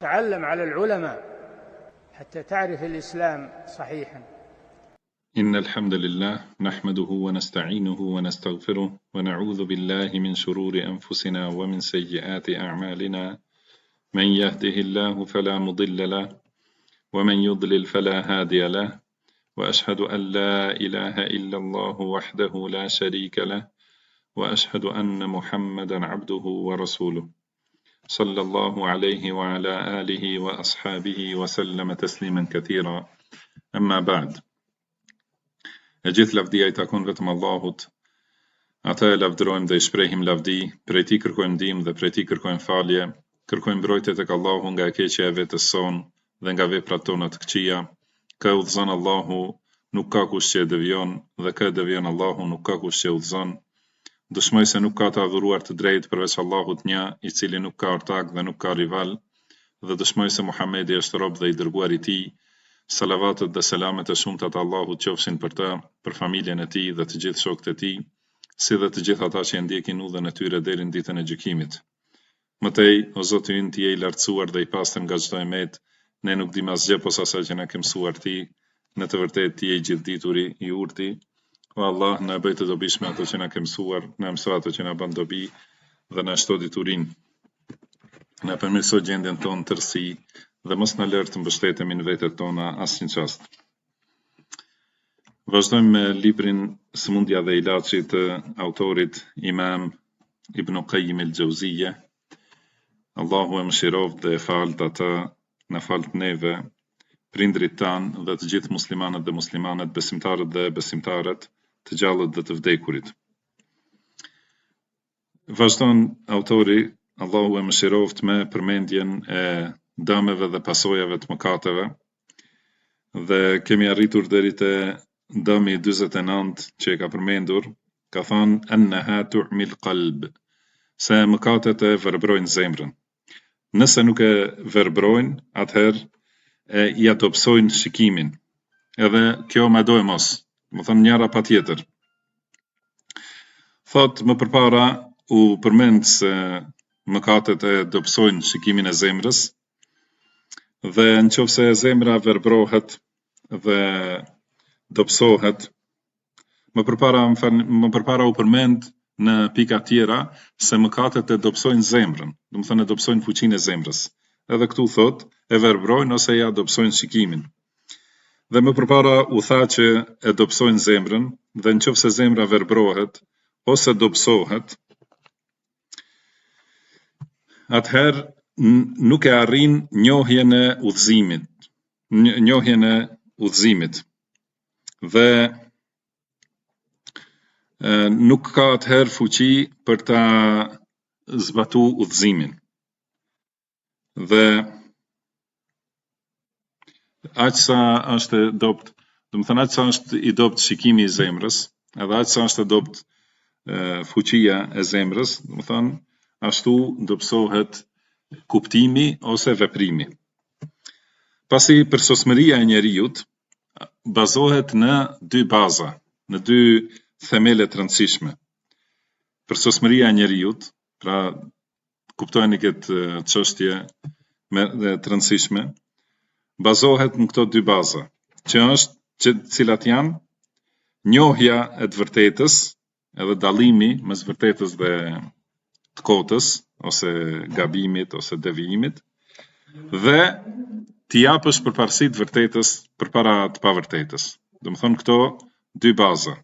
تعلم على العلماء حتى تعرف الإسلام صحيحا. إن الحمد لله نحمده ونستعينه ونستغفره ونعوذ بالله من شرور أنفسنا ومن سيئات أعمالنا. من يهده الله فلا مضل له ومن يضلل فلا هادي له، وأشهد أن لا إله إلا الله وحده لا شريك له، وأشهد أن محمدا عبده ورسوله صلى الله عليه وعلى آله وأصحابه وسلم تسليما كثيرا. أما بعد، gjithë lavdia I takon vetëm Allahut. Ata e lavdërojmë dhe I shprehim lavdi, prej Tij kërkojmë ndihmë dhe prej Tij kërkojmë falje, kërkojmë mbrojtje tek Allahu nga e keqja e vetes son dhe nga veprat tona të këqija. Kë udhëzon Allahu, nuk ka kush që e devijon, dhe kë devijon Allahu, nuk ka kush që e udhëzon. Dëshmoj se nuk ka të adhuruar të drejtë përveç Allahut një, I cili nuk ka ortak dhe nuk ka rival, dhe dëshmoj se Muhamedi është rob dhe I dërguar I Tij. Salavatet dhe selamet e shumta të Allahut qofshin për ta, për familjen e tij dhe të gjithë shokët e tij, si dhe të gjithë ata që e ndjekin udhën e tyre deri në ditën e gjykimit. Mëtej, o Zoti ynë, Ti je I lartësuar dhe I pastër nga çdo emet, ne nuk dim asgjë posa asaj që na ke mësuar Ti, në të vërtetë Ti je I gjithdituri, I urti. O Allah, na bëj të dobishme ato që na ke mësuar, na mëso ato që na bën dobi dhe na shto diturinë. Na përmirëso gjendjen tonë tërësi dhe mos na lër të mbështetemi në vetët tona asnjë çast. Vazhdojmë me librin Sëmundja dhe ilaçi të autorit Imam Ibn Qayyim al-Jauziyja. Allahu e mëshiroft dhe e falt ata, na falt neve, prindrit tanë dhe të gjithë muslimanët dhe muslimanet, besimtarët dhe besimtaret, të gjallët dhe të vdekurit. Vazhdon autori, Allahu e mëshiroft, me përmendjen e dëmeve dhe pasojave të mëkateve, dhe kemi arritur deri te dëmi 49 që e ka përmendur. Ka thënë annaha tu'mil qalb, se mëkatet e verbërojnë zemrën. Nëse nuk e verbërojnë, atëherë I adopsojnë shikimin. Edhe kjo ma do e mos, më thënë njëra pa tjetër. Thot më përpara u përmend se mëkatet e adopsojnë shikimin e zemrës, dhe nëse zemra verbrohet dhe dobësohet, më përpara u përmend në pika tjera se mëkatet e dobësojnë zemrën, do të thënë e dobësojnë fuqinë e zemrës. Edhe këtu thot e verbrojnë ose ja dobësojnë shikimin. Dhe më përpara u tha që e dobësojnë zemrën, dhe nëse zemra verbrohet ose dobësohet, atëherë nuk e arrin njohjen e udhëzimit, dhe nuk ka atëherë fuqi për ta zbatu udhëzimin. Dhe aq sa është dopt, do të thënë aq sa është I dopt shikimi I zemrës, edhe aq sa është e dopt fuqia e zemrës, do të thënë ashtu dobësohet kuptimi ose veprimi. Pasi përsosmëria e njerëzit bazohet në dy baza, në dy themele të rëndësishme. Përsosmëria e njerëzit, pra kuptojeni këtë çështje të rëndësishme, bazohet në këto dy baza, cilat janë njohja e të vërtetës, edhe dallimi mes vërtetës dhe të kotës, ose gabimit, ose devijimit, dhe t'i japësh përparësi të vërtetës përpara të pavërtetës. Do të thonë këto dy baza.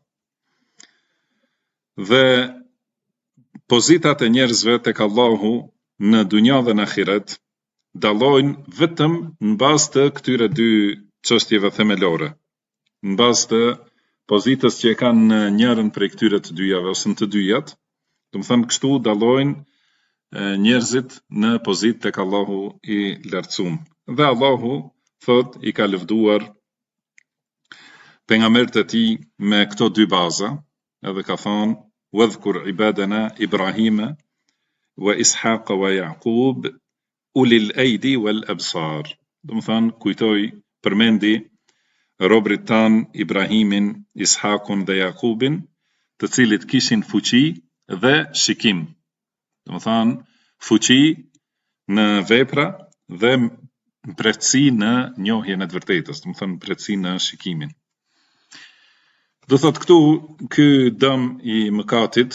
Dhe pozitat e njerëzve tek Allahu në dunja dhe në ahiret dallojnë vetëm në bazë të këtyre dy çështjeve themelore, në bazë të pozitës që e kanë në njërin prej këtyre të dyjave ose në të dyjat. Do të thënë kështu dallojnë njerëzit në pozitë tek Allahu I lartësuar. Dhe Allahu thot I ka lëvduar pejgamberët e tij me këto dy baza, edhe ka thonë wadhkur ibadana Ibrahima wa Ishaqa wa Yaqub ulil aidi wal absar. Do të thënë kujtoj, përmendi robrit tan Ibrahimin, Ishakun dhe Jakubin, të cilit kishin fuqi dhe shikim. Do të thënë fuqi në vepra dhe mbretësi në njohjen e të vërtetës, do të thënë mbretësi në shikimin. Do thot këtu, ky dëm i mëkatit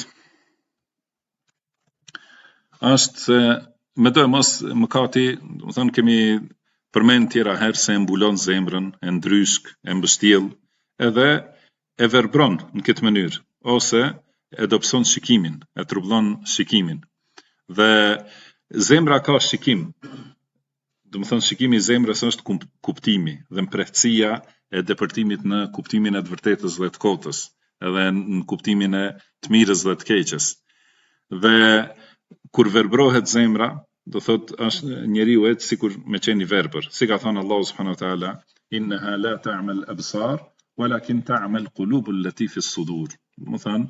është se mendoj mos mëkati, do të thënë kemi përmend tjera herë se mbulon zemrën, e ndryshk, e mbështjell, edhe e verbron në këtë mënyrë, ose e dobëson shikimin, e trublon shikimin. Dhe zemra ka shikim. Do të thënë shikimi i zemrës është kuptimi dhe mprehtësia e depërtimit në kuptimin e të vërtetës dhe të kotës, edhe në kuptimin e të mirës dhe të keqes. Dhe kur verbrohet zemra, do thot është njeriu et sikur me qenë i verbër. Si ka thënë Allahu subhanahu wa taala, innaha la ta'mal absar, walakin ta'mal qulubul lati fi as-sudur. Do thënë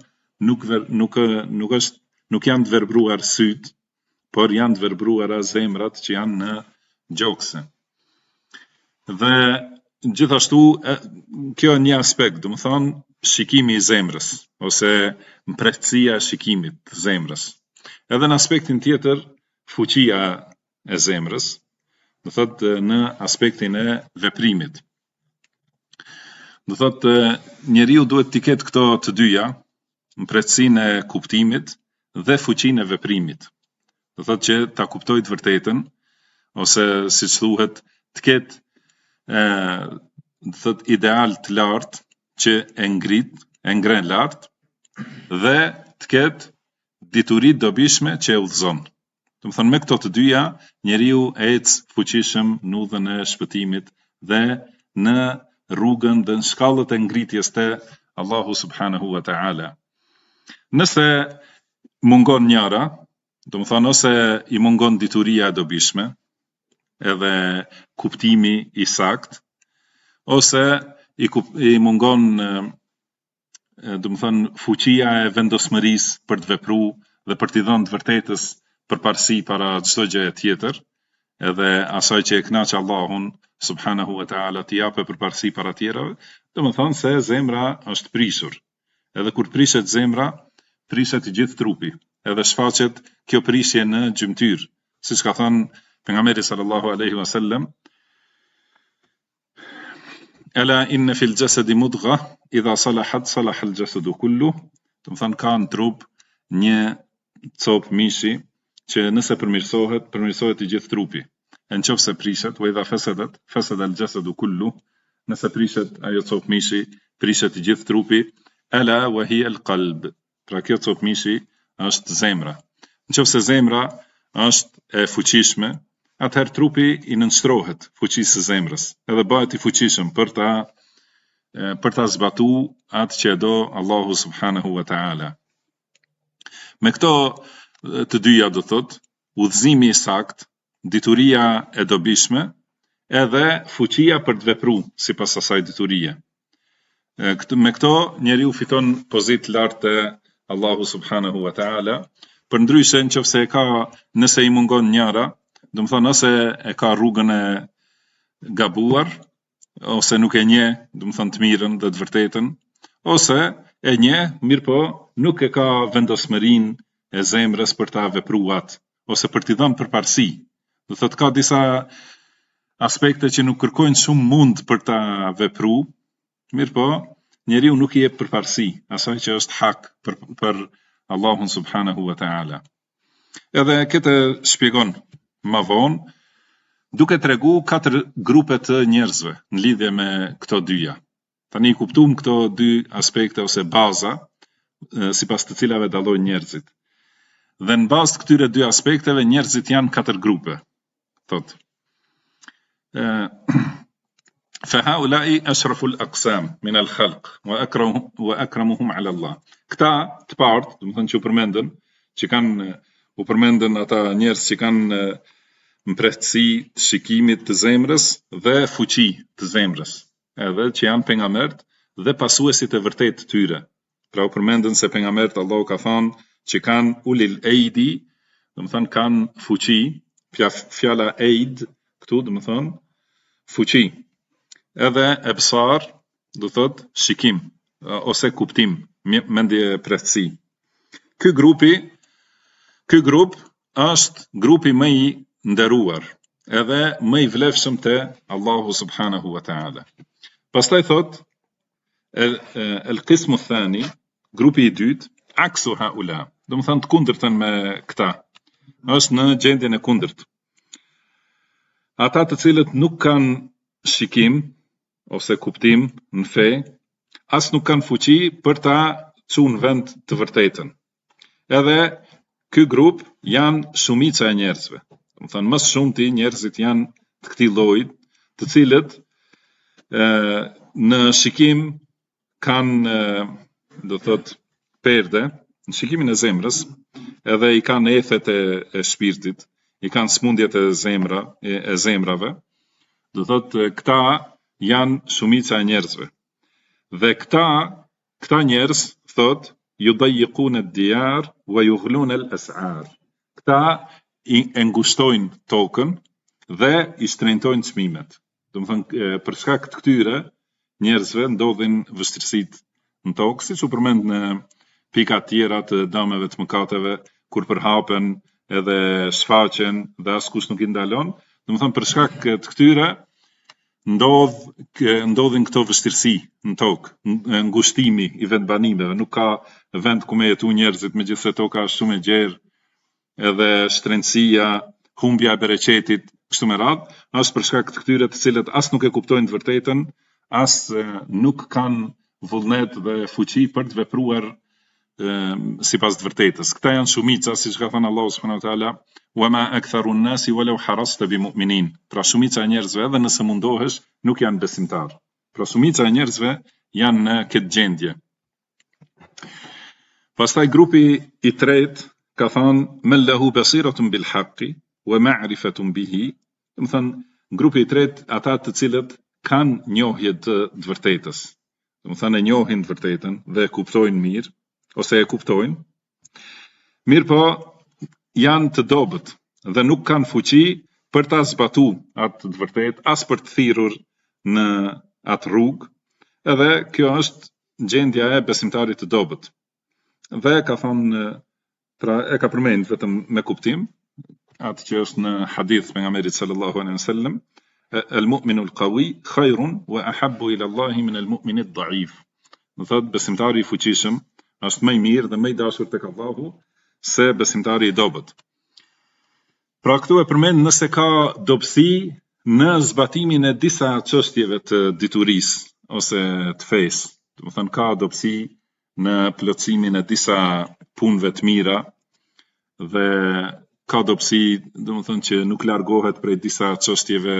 nuk janë të verbruar syt, por janë të verbruara zemrat që janë në gjokse. Dhe gjithashtu kjo një aspekt, do të thonë shikimi i zemrës ose mprehtësia e shikimit të zemrës. Edhe në aspektin tjetër, fuqia e zemrës, do thotë në aspektin e veprimit. Do thotë njeriu duhet të ketë këto të dyja, mprehtësinë e kuptimit dhe fuqinë e veprimit. Do thotë që ta kuptoj të vërtetën, ose siç thuhet, të ketë do thotë ideal të lartë që e ngren lart, dhe të ketë dituri dobishme që e udhëzon. Do të thonë me këto të dyja njeriu ec fuqishëm në udhën e shpëtimit dhe në rrugën dhe në shkallët e ngritjes te Allahu subhanahu wa ta'ala. Nëse mungon njëra, do të thonë ose i mungon dituria e dobishme, edhe kuptimi i sakt, ose i mungon do të thonë fuqia e vendosmërisë për të vepruar dhe për t'i dhënë të vërtetës përparësi para çdo gjëje tjetër, edhe asaj që e kënaq Allahun subhanahu wa ta'ala t'i japë përparësi para tjerave, do të thonë se zemra është prishur. Edhe kur prishet zemra, prishet i gjithë trupi, edhe shfaqet kjo prishje në gjymtyr, siç ka thënë pejgamberi sallallahu alaihi wasallam, ala inna fil jasadi mudgha idha salahat salaha al jasadu kullu. Do të thonë ka në trup një copë mishi që nëse përmirësohet i gjithë trupi. E nëse prishet, wa idha fasadat fasada al jasadu kullu. Nëse prishet ajo copë mishi, prishet i gjithë trupi. Ala wa hiya al qalb. Pra kjo copë mishi është zemra. Nëse zemra është e fuqishme, atëherë trupi i nënshtrohet fuqisë së zemrës, edhe bëhet i fuqishëm për ta zbatu atë që do Allahu subhanahu wa ta'ala. Me këto të dyja do thot, udhëzimi i sakt, dituria e dobishme, edhe fuqia për të vepruar sipas asaj diturie. Me këto njeriu fiton pozitë lartë te Allahu subhanahu wa ta'ala, përndryshe nëse i mungon njëra, do të thonë ose e ka rrugën e gabuar, ose nuk e njeh, do të thonë të mirën dhe të vërtetën, ose e njeh, mirë po nuk e ka vendosmërinë e zemrës për ta vepruar, ose për t'i dhënë përparësi. Do thotë ka disa aspekte që nuk kërkojnë shumë mund për ta vepruar, mirë po njeriu nuk i jep përparësi asaj që është hak për Allahun subhanahu wa ta'ala. Edhe këtë shpjegon ma vonë, duke tregu 4 grupe të njerëzve në lidhje me këto dyja. Tani kuptuam këto dy aspekte ose baza, sipas të cilave dallojnë njerëzit. Dhe në bazë të këtyre dy aspekteve njerëzit janë 4 grupe. Thot. Fa haula'i ashraful aqsam min al-khalq wa akramuhum 'ala Allah. Këta të partë, do të thonë që u përmendën ata njerëz që kanë mprehtësi të shikimit të zemrës dhe fuqi të zemrës, edhe që janë pejgamberët dhe pasuesit e vërtetë të tyre. Pra u përmendën se pejgamberët Allahu ka thënë që kanë ulil eidi, do të thonë kanë fuqi, fjala eid këtu do të thonë fuqi. Edhe ebsar do thotë shikim ose kuptim, mendje prehtësi. Ky grup është grupi më i nderuar, edhe më I vlefshëm te Allahu subhanahu wa ta'ala. Pastaj thot el-qismu thani, grupi I dytë, aksu haula, do më thënë të kundërtën me këta, është në gjendjen e kundërt. Ata të cilët nuk kanë shikim ose kuptim në fe, as nuk kanë fuqi për ta çuar në vend të vërtetën. Edhe ky grup janë shumica e njerëzve. Do të thënë më shumti njerëzit janë të këtij lloji, të cilët në shikim kanë do thot perde, në shikimin e zemrës, edhe I kanë ethet e shpirtit, I kanë smundjet e zemrave. Do thot këta janë shumica e njerëzve. Dhe këta njerëz thot yudayyiquna ad-diyar wa yughluna al-as'ar. Këta I ngushtojnë tokën dhe I shtrenjtojnë çmimet. Do të thënë për shkak të këtyre njerëzve ndodhin vështirësitë në tokë, siç u përmend në pika të tjera të dëmeve të mëkateve, kur përhapen edhe shfaqen dhe askush nuk I ndalon. Do të thënë për shkak të këtyre ndodhin këto vështirësi në tokë, ngushtimi I vendbanimeve, nuk ka vend ku me jetu njerëzit, megjithëse toka është shumë e gjerë, edhe shtrenësia, humbja e bereqetit, kështu me radhë, është për shkak të këtyre të cilët as nuk e kuptojnë të vërtetën, as nuk kanë vullnet dhe fuqi për të vepruar sipas të vërtetës. Këta janë shumica, siç ka thënë Allahu subhanahu wa taala, wa ma aktharu an-nasi walau harasta bimu'minin. Pra shumica e njerëzve edhe nëse mundohesh nuk janë besimtar. Pra shumica e njerëzve janë në këtë gjendje. Pastaj grupi I tretë ka thënë men lahu basiratun bil haqqi wa ma'rifatun bihi. Do të thënë grupi I tretë ata të cilët kanë njohje të vërtetës. Do të thënë e njohin të vërtetën dhe e kuptojnë mirë ose e kuptojnë. Mirë po janë të dobët dhe nuk kanë fuqi për ta zbatuar atë të vërtetë, as për të thirrur në atë rrugë. Edhe kjo është gjendja e besimtarit të dobët. Dhe ka thënë pra e ka përmend vetëm me kuptim, atë që është në hadith pejgamberit sallallahu alaihi wasallam, el-mu'minu al-qawi khairun wa ahabbu ila Allah min al-mu'min ad-da'if. Do thotë besimtari I fuqishëm është më I mirë dhe më I dashur tek Allahu se besimtari I dobët. Pra këtu e përmend nëse ka dobësi në zbatimin e disa çështjeve të diturisë ose të fesë. Do të thënë ka dobësi në plotësimin e disa punëve të mira dhe ka dobësi, do të thënë që nuk largohet prej disa çështjeve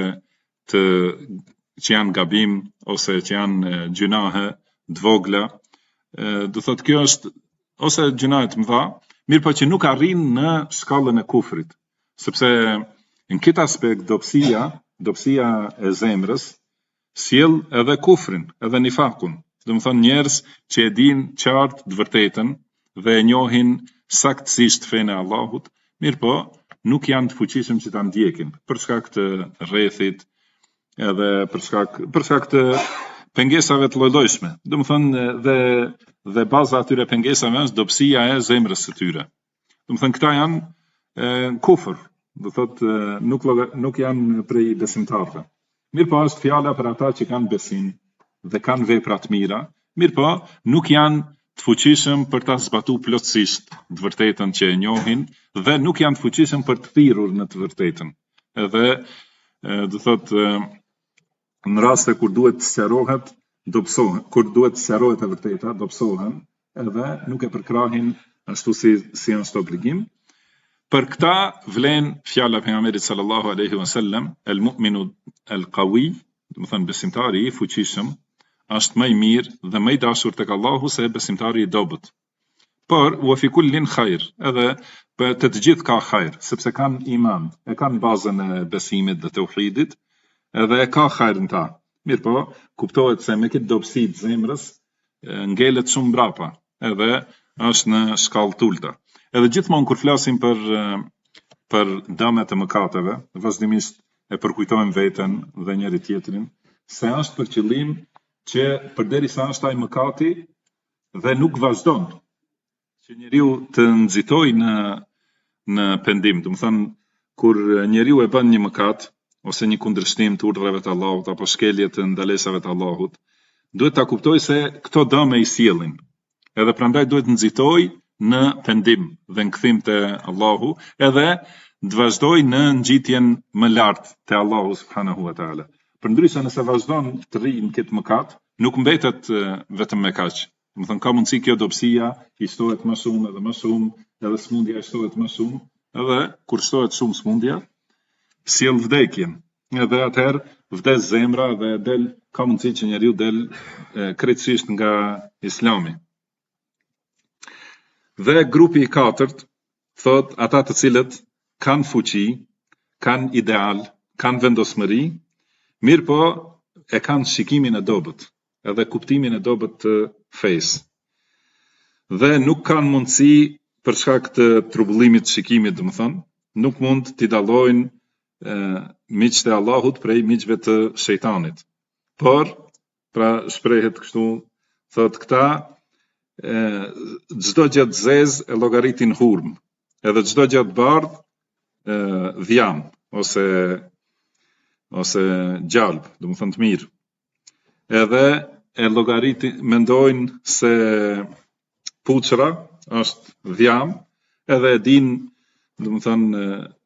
që janë gabim ose që janë gjunahe të vogla. Do thotë kjo është ose gjunahe të mëdha, mirë po që nuk arrin në shkallën e kufrit, sepse në këtë aspekt dobësia e zemrës sjell edhe kufrin, edhe nifakun. Do të thonë njerëz që e dinë qartë të vërtetën dhe e njohin saktësisht fenë e Allahut, mirë po nuk janë të fuqishëm që ta ndjekin për shkak të rrethit edhe për shkak të pengesave të lloj-llojshme. Do të thonë dhe baza e atyre pengesave është dobësia e zemrës së tyre. Do të thonë këta janë kufër, do thotë nuk janë prej besimtarëve. Mirë po është fjala për ata që kanë besim dhe kanë vepra të mira, mirë po nuk janë të fuqishëm për ta zbatuar plotësisht të vërtetën që e njohin dhe nuk janë të fuqishëm për të thirrur në të vërtetën. Edhe do thotë në raste kur duhet të sqarohet, dobësohen, kur duhet të sqarohet e vërteta, dobësohen, edhe nuk e përkrahin ashtu si është obligim. Për këta vlen fjala e pejgamberit sallallahu alaihi wasallam, el-mu'minu al-qawi, do të thënë besimtari I fuqishëm është më I mirë dhe më I dashur tek Allahu se besimtari I dobët. Por wa fi kullin khair, edhe për të gjithë ka khair, sepse kanë iman, e kanë bazën e besimit dhe tauhidit, edhe e ka khair në ta. Mirë po, kuptohet se me këtë dobësi të zemrës ngelet shumë mbrapa, edhe është në shkallë të ulta. Edhe gjithmonë kur flasim për dëmet e mëkateve, vazhdimisht e përkujtojmë veten dhe njëri tjetrin, se është për qëllim që përderisa është ai mëkati dhe nuk vazhdon, që njeriu të nxitojë në pendim. Do të thënë kur njeriu e bën një mëkat ose një kundërshtim të urdhrave të Allahut apo shkelje të ndalesave të Allahut, duhet ta kuptoj se këto dëme i sjellin. Edhe prandaj duhet nxitoj në pendim dhe në kthim te Allahu, edhe të vazhdoj në ngjitjen më lart te Allahu subhanahu wa taala. Përndryshe nëse vazhdon të rrijë në këtë mëkat, nuk mbetet vetëm me kaq. Do të thonë ka mundësi kjo dobësia i shtohet më shumë, edhe smundja i shtohet më shumë, edhe kur shtohet shumë smundja, sjell vdekjen. Edhe atëherë vdes zemra dhe ka mundësi që njeriu del krejtësisht nga Islami. Dhe grupi i katërt thot ata të cilët kanë fuqi, kanë ideal, kanë vendosmëri, mirë po e kanë shikimin e dobët, edhe kuptimin e dobët të fesë. Dhe nuk kanë mundësi për shkak të trubullimit të shikimit, domethënë, nuk mund t'i dallojnë miqtë e Allahut prej miqve të shejtanit. Por, pra shprehet kështu, thot këta çdo gjë të zezë e llogaritin hurm, edhe çdo gjë të bardhë dhjam ose gjalb, domethënë të mirë. Edhe e llogaritin mendojnë se puçra është dhjam, edhe e din, domethënë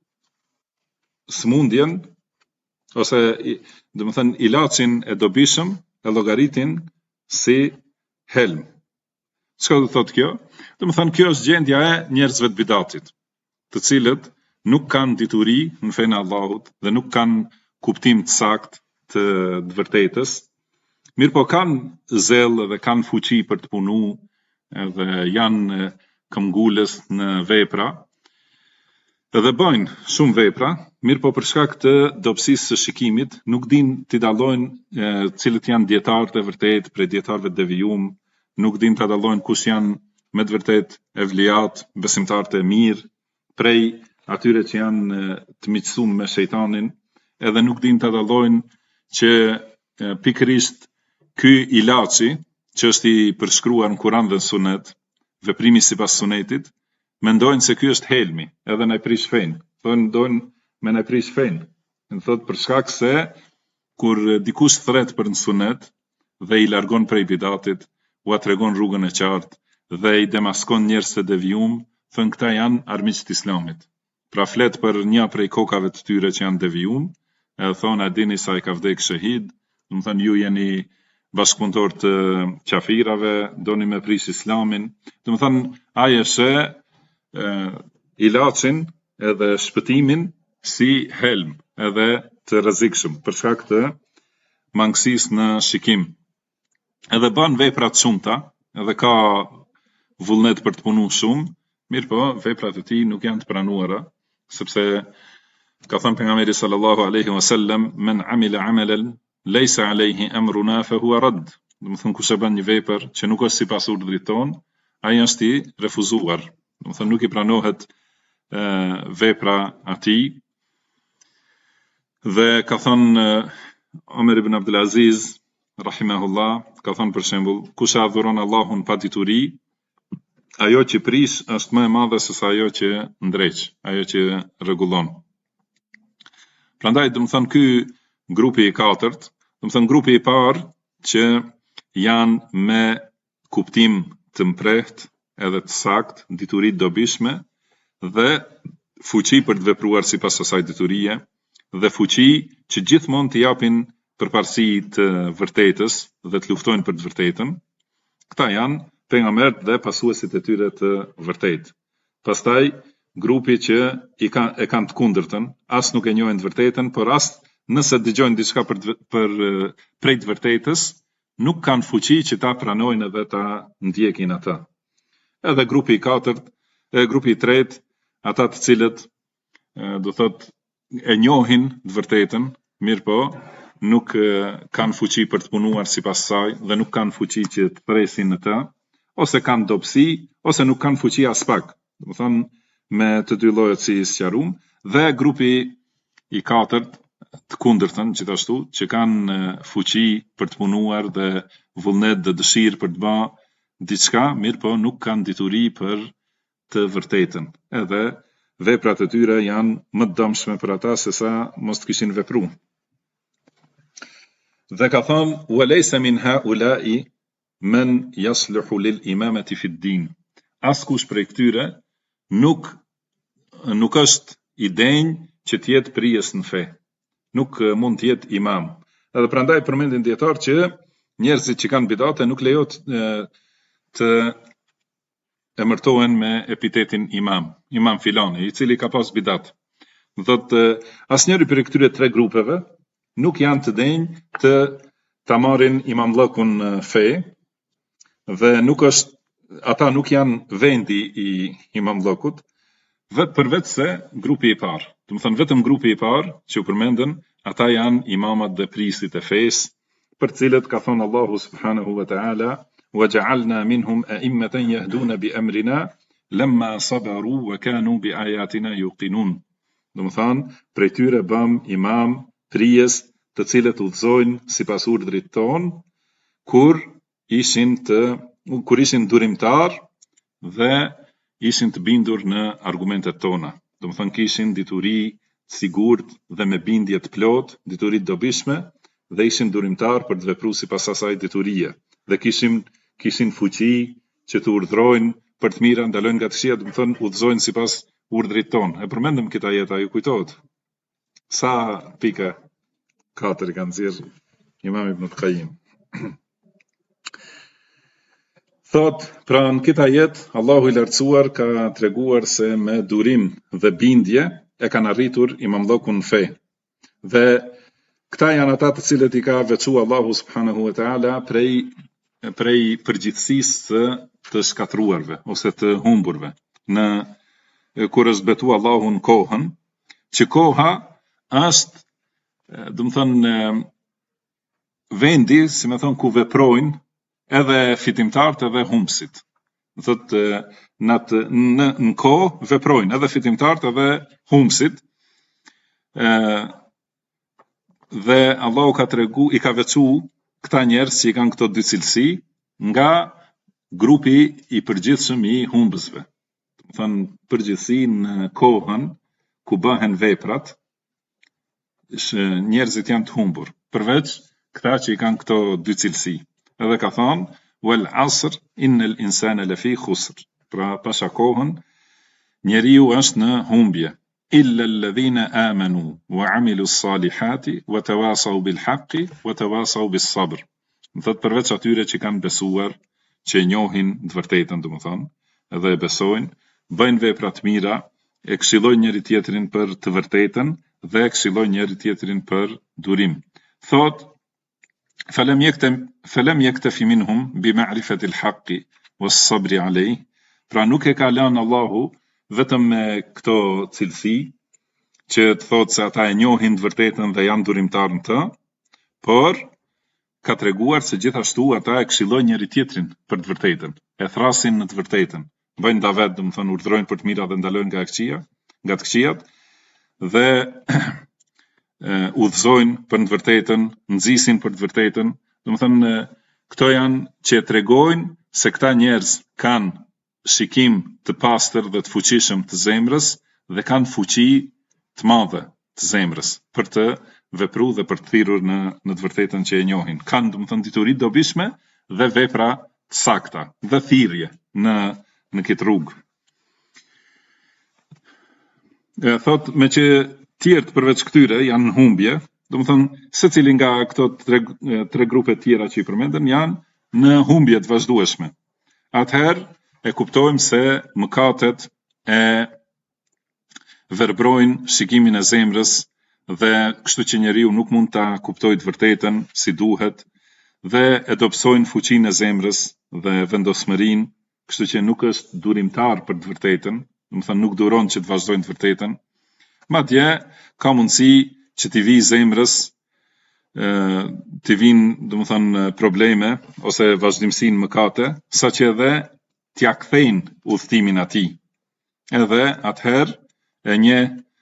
smundjen ose domethënë ilaçin e dobishëm e llogaritin si helm. Çka do thotë kjo? Domethënë kjo është gjendja e njerëzve të bidatit, të cilët nuk kanë dituri në fenë e Allahut dhe nuk kanë kuptim të saktë të vërtetës. Mirë po kanë zell dhe kanë fuqi për të punuar, edhe janë këmbgulës në vepra, edhe bëjnë shumë vepra, mirë po për shkak të dobësisë së shikimit, nuk din t'i dallojnë cilët janë dietarët e vërtet prej dietarëve të devijum, nuk din t'a dallojnë kush janë me të vërtet evliat, besimtarët e mirë, prej atyre që janë të miqësuar me shejtanin, edhe nuk din t'a dallojnë që pikërisht ky ilaçi që është i përshkruar në Kur'an dhe në Sunet, veprimi sipas Sunetit, mendojnë se ky është helmi, edhe na prish fen. Thonë me na prish fen. Në thot për shkak se kur dikush thret për në Sunet dhe i largon prej bidatit, u tregon rrugën e qartë dhe i demaskon njerëz të devijum, thënë këta janë armiqtë të Islamit. Pra flet për një prej kokave të tyre që janë devijum, edhe thonë a dini sa i ka vdek shahid, domethënë ju jeni bashkëpunëtor të qafirave, doni me prish Islamin. Domethënë ai e sheh ilaçin edhe shpëtimin si helm edhe të rrezikshëm për shkak të mangësisë në shikim. Edhe bën vepra të shumta, edhe ka vullnet për të punuar shumë, mirë po veprat e tij nuk janë të pranuara, sepse ka thënë pejgamberi sallallahu alaihi wasallam men amila amalan laysa alayhi amruna fa huwa rad. Domethënë kush e bën një vepër që nuk është sipas urdhrit ton, ai është i refuzuar. Domethënë nuk i pranohet vepra atij. Dhe ka thënë Omer ibn Abdulaziz rahimahullah, ka thënë për shembull, kush e adhuron Allahun pa dituri, ajo që prish është më e madhe se sa ajo që ndreq, ajo që rregullon. Prandaj domethënë ky grupi i katërt, domethënë grupi i parë që janë me kuptim të mprehtë edhe të saktë, dituri të dobishme dhe fuqi për të vepruar sipas asaj diturie dhe fuqi që gjithmonë t'i japin përparësi të vërtetës dhe të luftojnë për të vërtetën. Këta janë pejgamberët dhe pasuesit e tyre të vërtetë. Pastaj grupi që e kanë të kundërtën, as nuk e njohin të vërtetën, por as nëse dëgjojnë diçka prej të vërtetës, nuk kanë fuqi që ta pranojnë edhe ta ndjekin ata. Edhe grupi i katërt, grupi i tretë, ata të cilët do thotë e njohin të vërtetën, mirë po, nuk kanë fuqi për të punuar sipas saj dhe nuk kanë fuqi që të presin në ta, ose kanë dobësi, ose nuk kanë fuqi as pak. Domethënë me të dy llojet si sqarum, dhe grupi i katërt të kundërtën gjithashtu, që kanë fuqi për të punuar dhe vullnet dhe dëshirë për të bërë diçka, mirë po nuk kanë dituri për të vërtetën. Edhe veprat e tyre janë më të dëmshme për ata se sa mos të kishin vepruar. Dhe ka thënë walaysa min haula'i man yasluhu lil imamati fi ddin. Askush prej këtyre nuk është i denj që të jetë prijes në fe. Nuk mund të jetë imam. Edhe prandaj përmendin dietar që njerëzit që kanë bidate nuk lejohet të emërtohen me epitetin imam filani, i cili ka pas bidat. Thotë asnjëri prej këtyre tre grupeve nuk janë të denj të ta marrin imamllëkun fe dhe ata nuk janë vendi i imamllëkut, përveç se grupi i parë. Do të thënë vetëm grupi i parë që u përmendën, ata janë imamat dhe prisit e fesë, për cilët ka thënë Allahu subhanahu wa ta'ala وَجَعَلْنَا مِنْهُمْ أَئِمَّةً يَهْدُونَ بِأَمْرِنَا لَمَّا صَبَرُوا وَكَانُوا بِآيَاتِنَا يُوقِنُونَ. Do të thënë, prej tyre bëm imam prijes të cilët udhëzojnë sipas urdhrit ton, kur ishin durimtar dhe ishin të bindur në argumentet tona. Do të thënë kishin dituri të sigurt dhe me bindje të plot, dituri të dobishme dhe ishin durimtar për të vepruar sipas asaj diturie. Dhe kishin fuqi që të urdhrojnë për të mira, ndalojnë nga të këqija, do të thënë udhëzojnë sipas urdhrit ton. E përmendëm këtë ajet, ju kujtohet? Sa pika 4 kanë nxjerr Imam Ibn Qayyim. Thot, pra në këtë ajet, Allahu i lartësuar ka treguar se me durim dhe bindje e kanë arritur imamllëkun fe. Dhe këta janë ata të cilët i ka veçuar Allahu subhanahu wa ta'ala prej përgjithësisë të shkatruarve ose të humburve. Kur është betu Allahun kohën, që koha është, do të thënë, vendi, si më thon, ku veprojnë edhe fitimtarët edhe humbësit. Thotë në kohë veprojnë edhe fitimtarët edhe humbësit. Dhe Allahu i ka veçu këta njerëz që i kanë këto dy cilësi nga grupi i përgjithshëm i humbësve. Do të thënë përgjithësi në kohën ku bëhen veprat, njerëzit janë të humbur, përveç këta që i kanë këto dy cilësi. Edhe ka thënë wal asr innal insana lafi khusr. Pra pasha kohën njeriu është në humbje. Illa alladhina amanu wa amilu s-salihati wa tawasaw bil haqqi wa tawasaw bis sabr. Do thot përveç atyre që kanë besuar, që e njohin të vërtetën, domethënë, edhe e besojnë, bëjnë vepra të mira, e këshillojnë njëri tjetrin për të vërtetën dhe e këshillojnë njëri tjetrin për durim. Thot فلم يكتفي منهم بمعرفة الحق والصبر عليه. Pra nuk e ka lënë Allahu vetëm me këto cilësi, që të thotë se ata e njohin të vërtetën dhe janë durimtar në të, por ka treguar se gjithashtu ata e këshillojnë njëri tjetrin për të vërtetën, e thrasin në të vërtetën, bëjnë davet, do të thonë urdhrojnë për të mira dhe ndalojnë nga të këqijat, dhe udhëzojnë për të vërtetën, nxisin për të vërtetën. Do të thënë këto janë që tregojnë se këta njerëz kanë shikim të pastër dhe të fuqishëm të zemrës dhe kanë fuqi të madhe të zemrës për të vepruar dhe për të thirrur në të vërtetën që e njohin. Kanë, do të thënë, dituri të dobishme dhe vepra të sakta dhe thirrje në këtë rrugë. Thot me që tjertë përveç këtyre janë në humbje, do të thënë secili nga këto tre grupe tjera që i përmendëm janë në humbje të vazhdueshme. Atëherë e kuptojmë se mëkatet e verbrojnë shikimin e zemrës dhe kështu që njeriu nuk mund ta kuptojë të vërtetën si duhet dhe e dobësojnë fuqinë e zemrës dhe vendosmërinë, kështu që nuk është durimtar për të vërtetën, do të thënë nuk duron që të vazhdojnë të vërtetën. Madje ka mundësi që t'i vi zemrës, t'i vinë, do të thënë, probleme ose vazhdimsi në mëkate, saqë edhe t'ia kthejnë udhëtimin atij. Edhe atëherë e një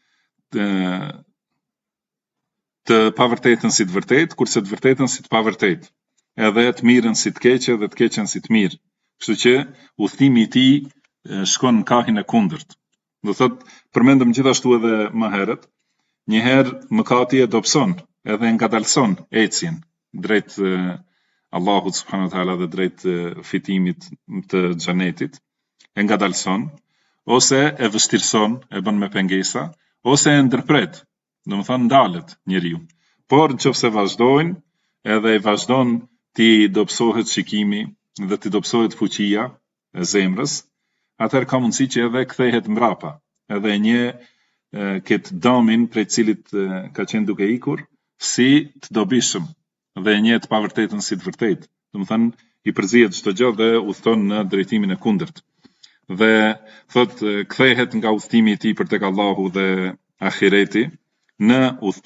të pavërtetën si të vërtetë, kurse të vërtetën si të pavërtetë. Edhe të mirën si të keqe dhe të keqen si të mirë. Kështu që udhëtimi i tij shkon në kahin e kundërt. Do thot, përmendëm gjithashtu edhe më herët, njëherë mëkati e dobëson, edhe ngadalson ecjen drejt Allahut subhanahu wa taala dhe drejt fitimit të xhenetit, e ngadalson, ose e vështirëson, e bën me pengesa, ose e ndërpret, domethënë ndalet njeriu. Por nëse vazhdojnë, edhe i vazhdon ti dobësohet shikimi dhe ti dobësohet fuqia e zemrës, atëherë ka mundësi që edhe kthehet mbrapa, edhe një këtë damin prej cilit ka qenë duke ikur, si të dobishëm dhe një të pavërtetën si të vërtet. Domethënë i përzihet çdo gjë dhe udhton në drejtimin e kundërt. Dhe thot kthehet nga udhtimi i tij për tek Allahu dhe ahireti në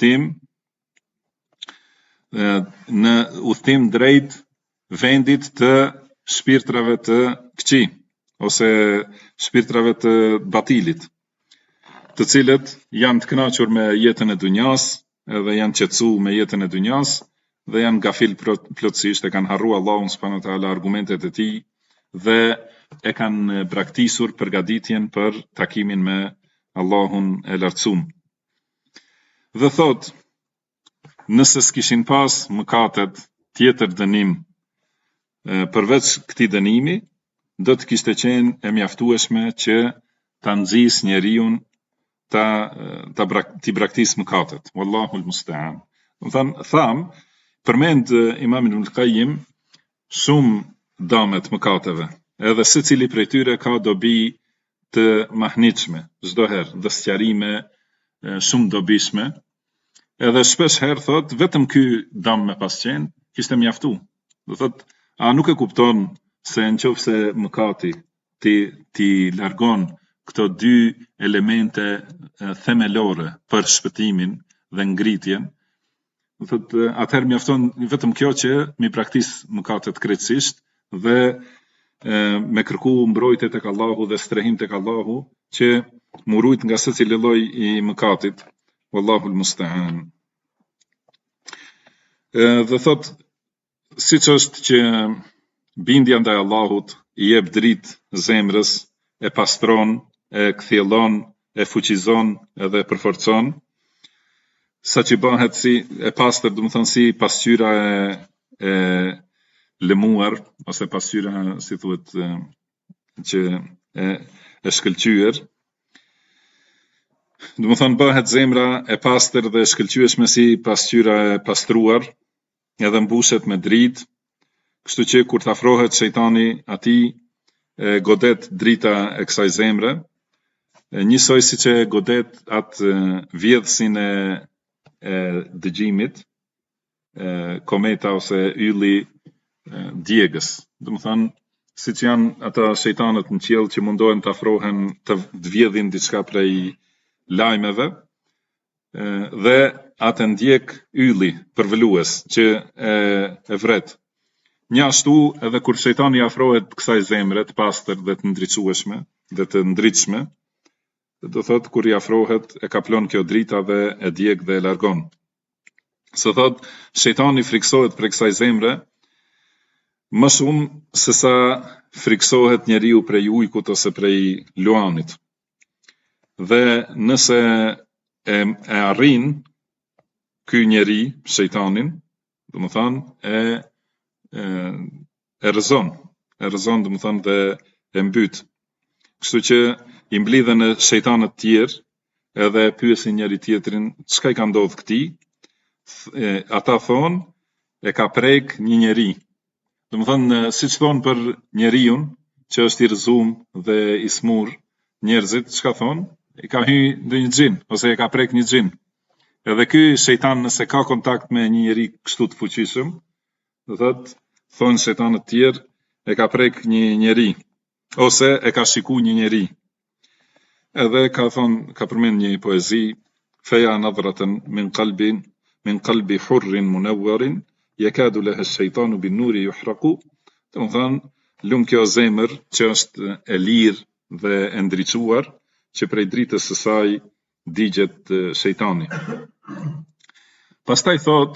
udhtim drejt vendit të shpirtrave të këqij ose shpirtrave të batilit, të cilët janë të kënaqur me jetën e dunjas, edhe janë qetësuar me jetën e dunjas dhe janë gafil plotësisht, e kanë harruar Allahun subhanahu wa taala argumentet e tij dhe e kanë braktisur përgatitjen për takimin me Allahun e lartësuar. Dhe thot, nëse s'kishin pas mëkatet tjetër dënim përveç këtij dënimi, do të kishte qenë e mjaftueshme që ta nxis njeriun ti braktis mëkatet. Wallahu al-musta'an. Përmend Imam Ibn al-Qayyim shumë damet mëkateve, edhe secili prej tyre ka dobi të mahnitshme çdo herë, dhe sqarime shumë dobishme. Edhe shpesh herë thot, vetëm ky dam me pas qenë, kishte mjaftu. Do thot, a nuk e kupton se nëse mëkati ti largon këto dy elemente themelore për shpëtimin dhe ngritjen, do thot, atëherë mjafton vetëm kjo që mi praktis mëkatet krejtësisht dhe me kërku mbrojtje tek Allahu dhe strehim tek Allahu që mu rujt nga secili lloj i mëkatit. Wallahu al-musta'an. Dhe thot, siç është që bindja ndaj Allahut i jep dritë zemrës, e pastron, e kthjellon, e fuqizon edhe e përforcon, sa që bëhet si e pastër, domethënë si pasqyra e lëmuar, ose pasqyra, si thuhet, që e shkëlqyer. Domethënë bëhet zemra e pastër dhe e shkëlqyeshme si pasqyra e pastruar, edhe mbushet me dritë, kështu që kur të afrohet shejtani atij, godet drita e kësaj zemre, njësoj si që godet atë vjedhsin e dëgjimit, kometa ose ylli djegës. Domethënë, siç janë ata shejtanët në qiell që mundohen të afrohen të vjedhin diçka prej lajmeve, dhe atë ndjek ylli përvolues që e vret. Njashtu edhe kur shejtani afrohet kësaj zemre të pastër dhe të ndriçueshme dhe të ndritshme, do thot kur i afrohet e kaplon kjo drita dhe e djeg dhe e largon. Se thot, shejtani friksohet për kësaj zemre më shumë se sa friksohet njeriu prej ujkut ose prej luanit. Dhe nëse e arrin ky njeri shejtanin, domethënë e rrezon, domethënë dhe e mbyt. Kështu që i mblidhen në shejtanët tjerë, edhe pyesin njëri tjetrin, çka i ka ndodhur këtij? Ata thonë, e ka prek një njeri. Domethënë, siç thonë për njeriun që është i rrëzuar dhe i smur, njerëzit çka thonë? I ka hyrë ndonjë xhin ose e ka prek një xhin. Edhe ky shejtan nëse ka kontakt me një njeri kështu të fuqishëm, do thot, thonë shejtanët tjerë, e ka prek një njeri ose e ka shiku një njeri. Edhe ka përmend një poezi, feja nadhratan min qalbi hurrin munawwarin yakadu laha ash-shaytanu bin nuri yuhraqu. Domethënë, lum kjo zemër që është e lirë dhe e ndriçuar, që prej dritës së saj digjet shejtani. Pastaj thot,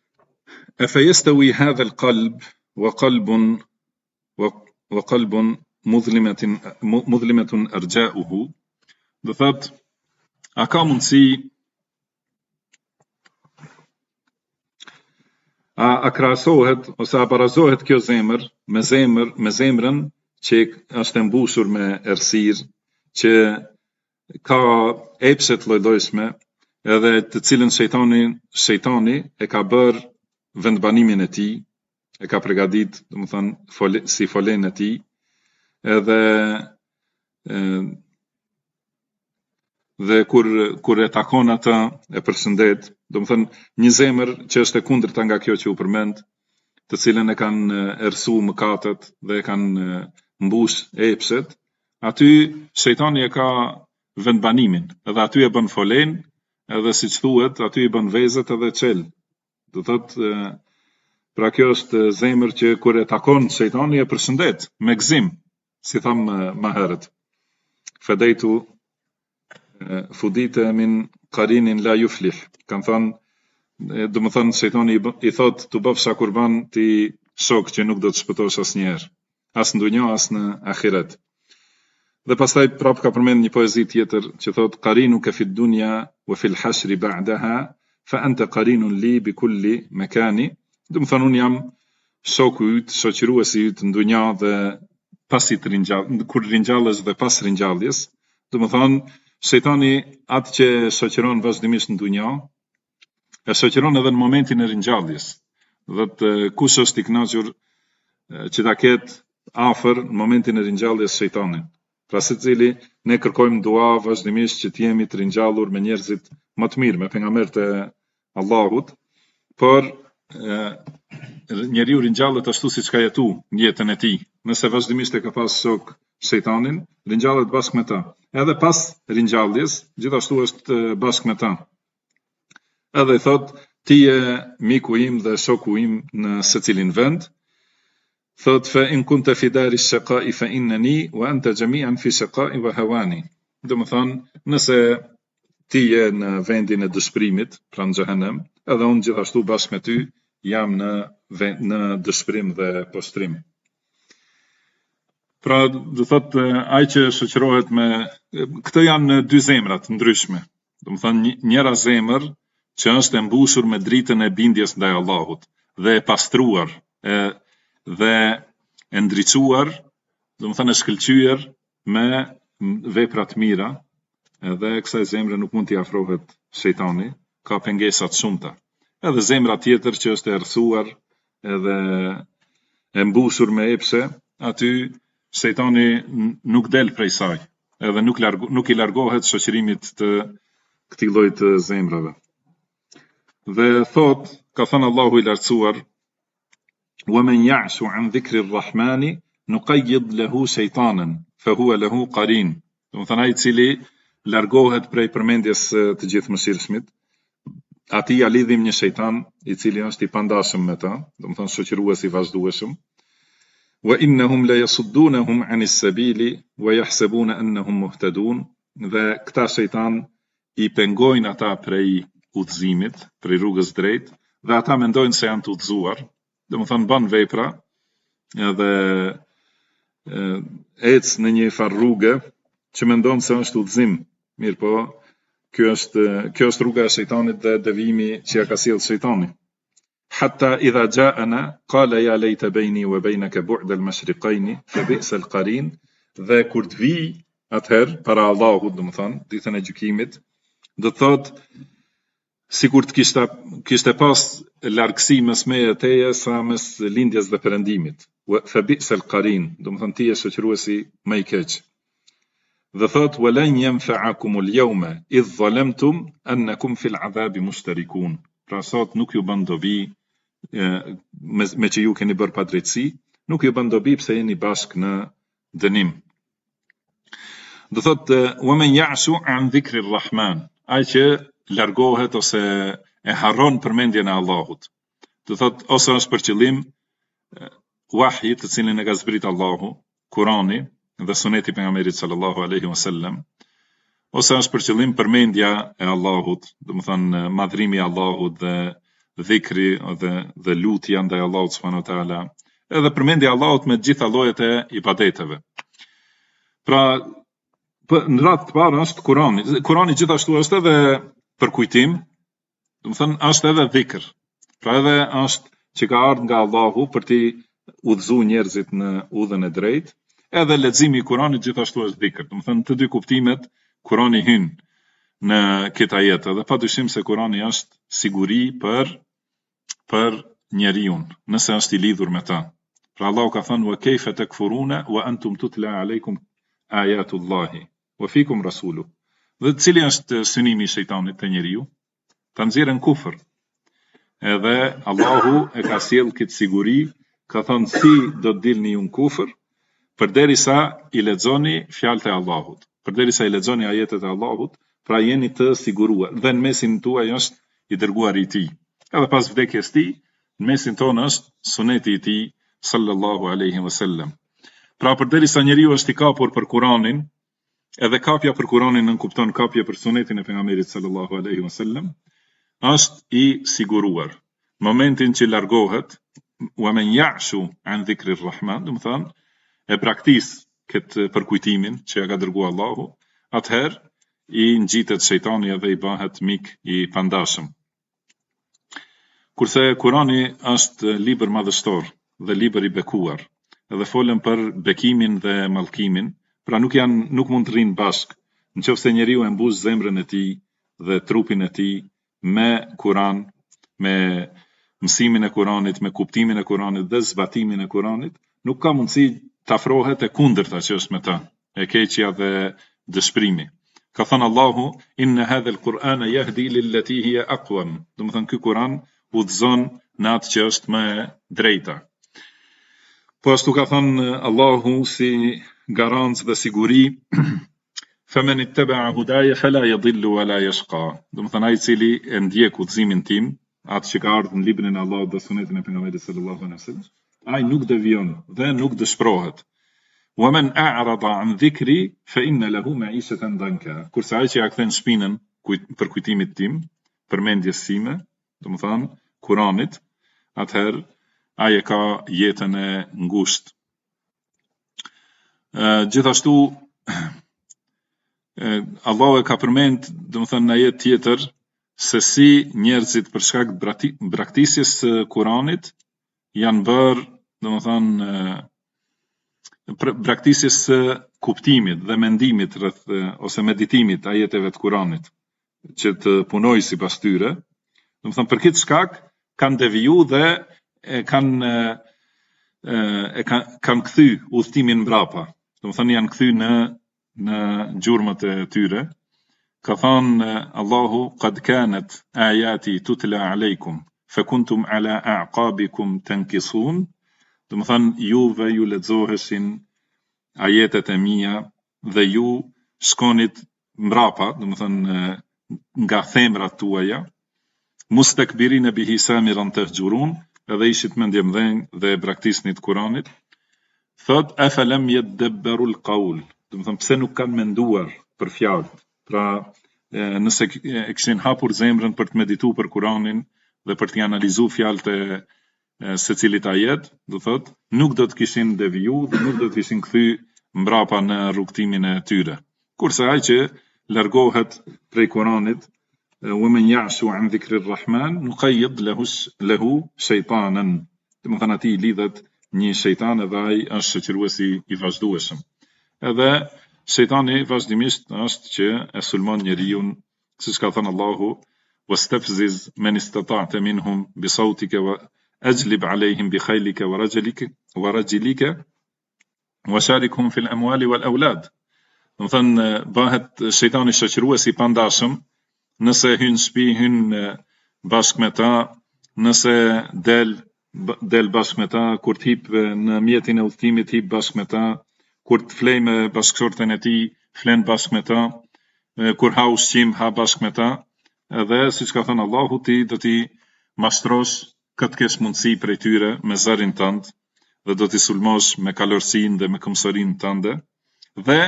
e fe yastawi hadha al-qalb wa qalbun mudhlimatun arja'uhu, do thot a ka mundësi a krahasohet ose a barazohet kjo zemër me zemrën që është e mbushur me errësirë, që ka epshe të lloj-llojshme, edhe të cilën shejtani e ka bërë vendbanimin e tij, e ka përgatit, domethënë si folen e tij, edhe dhe kur e takon atë e përshëndet, domethënë një zemër që është e kundërta nga kjo që u përmend, të cilën e kanë errësu mëkatet dhe e kanë mbush epshet, aty shejtani e ka vendbanimin, edhe aty e bën folen, edhe siç thuhet, aty i bën vezët edhe çel. Do thotë, pra kjo është zemër që kur e takon shejtani e përshëndet me gëzim, si tham më herët. Fedejtu fudite min qarinin la yuflih. Kan thënë, do më thënë shejtani i thot të bëfsha kurban ti shok që nuk do të shpëtosh asnjëherë, as në dunjë as në ahiret. Dhe pastaj prap ka përmend një poezi tjetër që thot qarinuka fi dunya wa fil hashri ba'daha fa anta qarinun li bi kulli makani. Do më thënë unë jam shoku yt, shoqëruesi yt në dunja dhe pasi të kur ringjallesh dhe pas ringjalljes. Do më thënë shejtani atë që shoqëron vazhdimisht në dunja, e shoqëron edhe në momentin e ringjalljes. Dhe kush është i kënaqur që ta ketë afër në momentin e ringjalljes shejtanin. Pra secili ne kërkojmë dua vazhdimisht që të jemi të ringjallur me njerëzit më të mirë, me pejgamberët e Allahut, por njeriu ringjallet ashtu siç ka jetu në jetën e tij. Nëse vazhdimisht e ka pas shok shejtanin, ringjallet bashkë me ta. Edhe pas ringjalljes, gjithashtu është bashkë me ta. Edhe i thot, ti je miku im dhe shoku im në secilin vend. Thot, fa in kunta fi dari shaqai fa innani wa anta jami'an fi shaqai wa hawani. Do më thonë, nëse ti je në vendin e dëshpërimit, pra në xhehenem, edhe unë gjithashtu bashkë me ty jam në dëshpërim dhe poshtrim. Pra, do thot, ai që shoqërohet me këto janë dy zemrat ndryshme. Do më thonë, njëra zemër që është e mbushur me dritën e bindjes ndaj Allahut dhe e pastruar, dhe e ndriçuar, do më thënë e shkëlqyer me vepra të mira, edhe kësaj zemre nuk mund t'i afrohet shejtani, ka pengesa të shumta. Edhe zemra tjetër që është e errësuar edhe e mbushur me epshe, aty shejtani nuk del prej saj, edhe nuk i largohet shoqërimit të këtij lloji të zemrave. Dhe thot, ka thënë Allahu i lartësuar, ومن يعش عن ذكر الرحمن نقيض له شيطانا فهو له قرين. Do të thënë ai i cili largohet prej përmendjes të gjithëmshirshmit, atij ja lidhim një shejtan i cili është i pandashëm me ta, do të thënë shoqërues i vazhdueshëm. Wa innahum la yasuddunhum anis sabili wa yahsabuna annahum muhtadun. Dhe këta shejtan i pengojnë ata prej udhëzimit, prej rrugës drejt, dhe ata mendojnë se janë të udhëzuar. Do më thënë ban vepra edhe ecë në një farë rrugë që mendon se është udhëzim. Mirë po, kjo është rruga e shejtanit dhe devijimi që ja ka sjellë shejtani. Hatta idha ja'ana qala ya layta bayni wa baynaka bu'da al-mashriqayn fa bi'sa al-qarin. Dhe kur të vi atëherë para Allahut, do më thënë, ditën e gjykimit, do të thotë sikur të kishte pas largësi mes meje teje sa mes lindjes dhe perëndimit. Fa bi'sa al-qarin, do më thënë ti je shoqëruesi më i keq. Dhe thot walan yanfa'akum al-yawma idh zalamtum annakum fil 'adhabi mushtarikun. Pra sot nuk ju bën dobi me që ju keni bërë padrejtësi, nuk ju bën dobi pse jeni bashkë në dënim. Do thot waman ya'shu an dhikri ar-rahman, ai që largohet ose e harron përmendjen e Allahut. Do thot ose është për qëllim wahyi të cilin e ka zbrit Allahu, Kurani dhe suneti pejgamberit sallallahu alaihi wasallam, ose është për qëllim përmendja e Allahut, do të thënë madhrimi i Allahut dhe dhikri dhe lutja ndaj Allahut subhanahu wa taala, edhe përmendja e Allahut me të gjitha llojet e ibadeteve. Pra, në radhë të parë është Kurani. Kurani gjithashtu është edhe për kujtim, do të thënë është edhe dhikr. Pra edhe është që ka ardhur nga Allahu për t'i udhëzuar njerëzit në udhën e drejtë, edhe leximi i Kuranit gjithashtu është dhikr. Do të thënë të dy kuptimet Kurani hyn në këtë ajet, dhe padyshim se Kurani është siguri për njeriu, nëse është i lidhur me ta. Pra Allahu ka thënë: "Wa kayfa takfuruna wa antum tutla alaykum ayatullahi wa fikum rasulu." Dhe cili është synimi i shejtanit te njeriu? Ta nxjerrë në kufër. Edhe Allahu e ka sjell këtë siguri, ka thënë si do të dilni ju në kufër, përderisa i lexoni fjalët e Allahut, përderisa i lexoni ajetet e Allahut, pra jeni të siguruar. Dhe në mesin tuaj është i dërguar i tij. Edhe pas vdekjes së tij, në mesin tonë është suneti i tij sallallahu alaihi wasallam. Pra përderisa njeriu është i kapur për Kur'anin, edhe kapja për Kur'anin nën kupton kapje për sunetin e pejgamberit sallallahu alaihi wasallam, është i siguruar. Momentin që largohet, wa man ya'shu an dhikri rrahman, do të thonë e praktis këtë përkujtimin që ja ka dërguar Allahu, atëherë i ngjitet shejtani edhe i bëhet mik i pandashëm. Kurse Kurani është libër madhështor dhe libër i bekuar, edhe folën për bekimin dhe mallkimin, pra nuk mund të rrinë bashkë. Nëse njeriu e mbush zemrën e tij dhe trupin e tij me Kur'an, me mësimin e Kur'anit, me kuptimin e Kur'anit dhe zbatimin e Kur'anit, nuk ka mundësi të afrohet e kundërta që është me ta, e keqja dhe dëshprimi. Ka thënë Allahu: "Inna hadha al-Qur'ana yahdi lillati hiya aqwam." Do të thënë ky Kur'an udhëzon në atë që është më e drejta. Po ashtu ka thënë Allahu si garancë dhe siguri: "Faman ittaba'a hudaya fala yadhillu wala yashqa." Do të thënë ai i cili e ndjek udhëzimin tim, atë që ka ardhur në librin e Allahut dhe sunetin e pejgamberit sallallahu alaihi wasallam, ai nuk devion dhe nuk dëshpërohet. "Wa man a'rada 'an dhikri fa inna lahu ma'ishatan danka." Kurse ai që ja kthen shpinën për kujtimit tim, përmendjes sime, do të thënë Kuranit, atëherë ai e ka jetën e ngushtë. Gjithashtu Allahu e ka përmend, do të thënë në ajet tjetër, se si njerëzit për shkak të braktisjes së Kuranit janë bërë, do të thënë braktisjes së kuptimit dhe mendimit rreth ose meditimit ajeteve të Kuranit, që të punojë sipas tyre. Do të thënë për këtë shkak kanë deviju dhe kanë kthy udhtimin mbrapa. Do të thënë janë kthy në gjurmët e tyre. Ka thënë Allahu: "Qad kanat ayati tutla alaykum fa kuntum ala a'qabikum tankisun." Do të thënë juve ju lexoheshin ajetet e mia dhe ju shkonit mbrapa, do të thënë nga themrat tuaja, mustakbirina bihi samiran tahjurun, edhe ishit mendje mdhenj dhe braktisnit Kuranit. Thot: "Afalam yadabbaru al-qawl." Do të thënë pse nuk kanë menduar për fjalë. Pra nëse e kishin hapur zemrën për të medituar për Kuranin dhe për të analizuar fjalët e secilit ajet, do thot, nuk do të kishin deviju dhe nuk do të kishin kthy mbrapa në rrugtimin e tyre. Kurse ai që largohet prej Kuranit, wa man ya'shu 'an dhikri rrahman nuqayyid lahu shaytanan. Do të thënë aty lidhet një shejtan edhe ai është shoqëruesi i vazhdueshëm. Edhe shejtani vazhdimisht është që e sulmon njeriu, siç ka thënë Allahu: "Wastafziz man istata'ta minhum bi sawtika wa ajlib 'alayhim bi khaylika wa rajlika wa sharikhum fil amwali wal awlad." Do të thënë bëhet shejtani shoqërues i pandashëm, nëse hyn në shtëpi, hyn bashkë me ta, nëse del bashkë me ta, kur të hip në mjetin e udhëtimit hip bashkë me ta, kur të flej me bashkëshorten e tij, flen bashkë me ta, kur ha ushqim, ha bashkë me ta, edhe siç ka thënë Allahu, ti do t'i mashtrosh këtë kesh mundësi prej tyre me zërin tënd, dhe do t'i sulmosh me kalorsinë dhe me këmsorinë tënde, dhe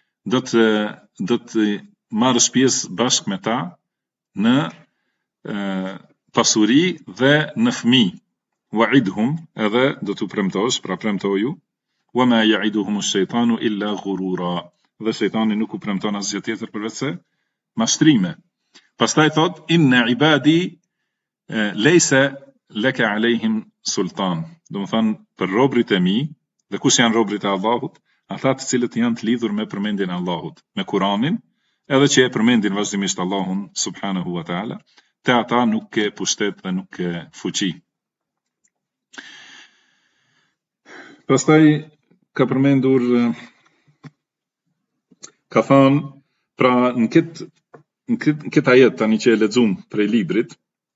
do të marrësh pjesë bashkë me ta në pasuri dhe në fëmijë. Wa'idhum, edhe do t'u premtosh, pra premtoju. "Wa ma ya'iduhum ash-shaytanu illa ghurura." dhe shejtani nuk u premton asgjë tjetër përveç se mashtrime. Pastaj thot inna ibadi lejse leke alejhim sultan. Do më thënë për robrit e mi, dhe kush janë robrit e Allahut, ata të cilët janë të lidhur me përmendjen e Allahut, me Kur'anin, edhe që e përmendin vazhdimisht Allahun subhanahu wa taala, te ata nuk ke pushtet dhe nuk ke fuqi. Pastaj ka përmendur, ka thënë, pra në këtë ajet tani që e lexuam prej librit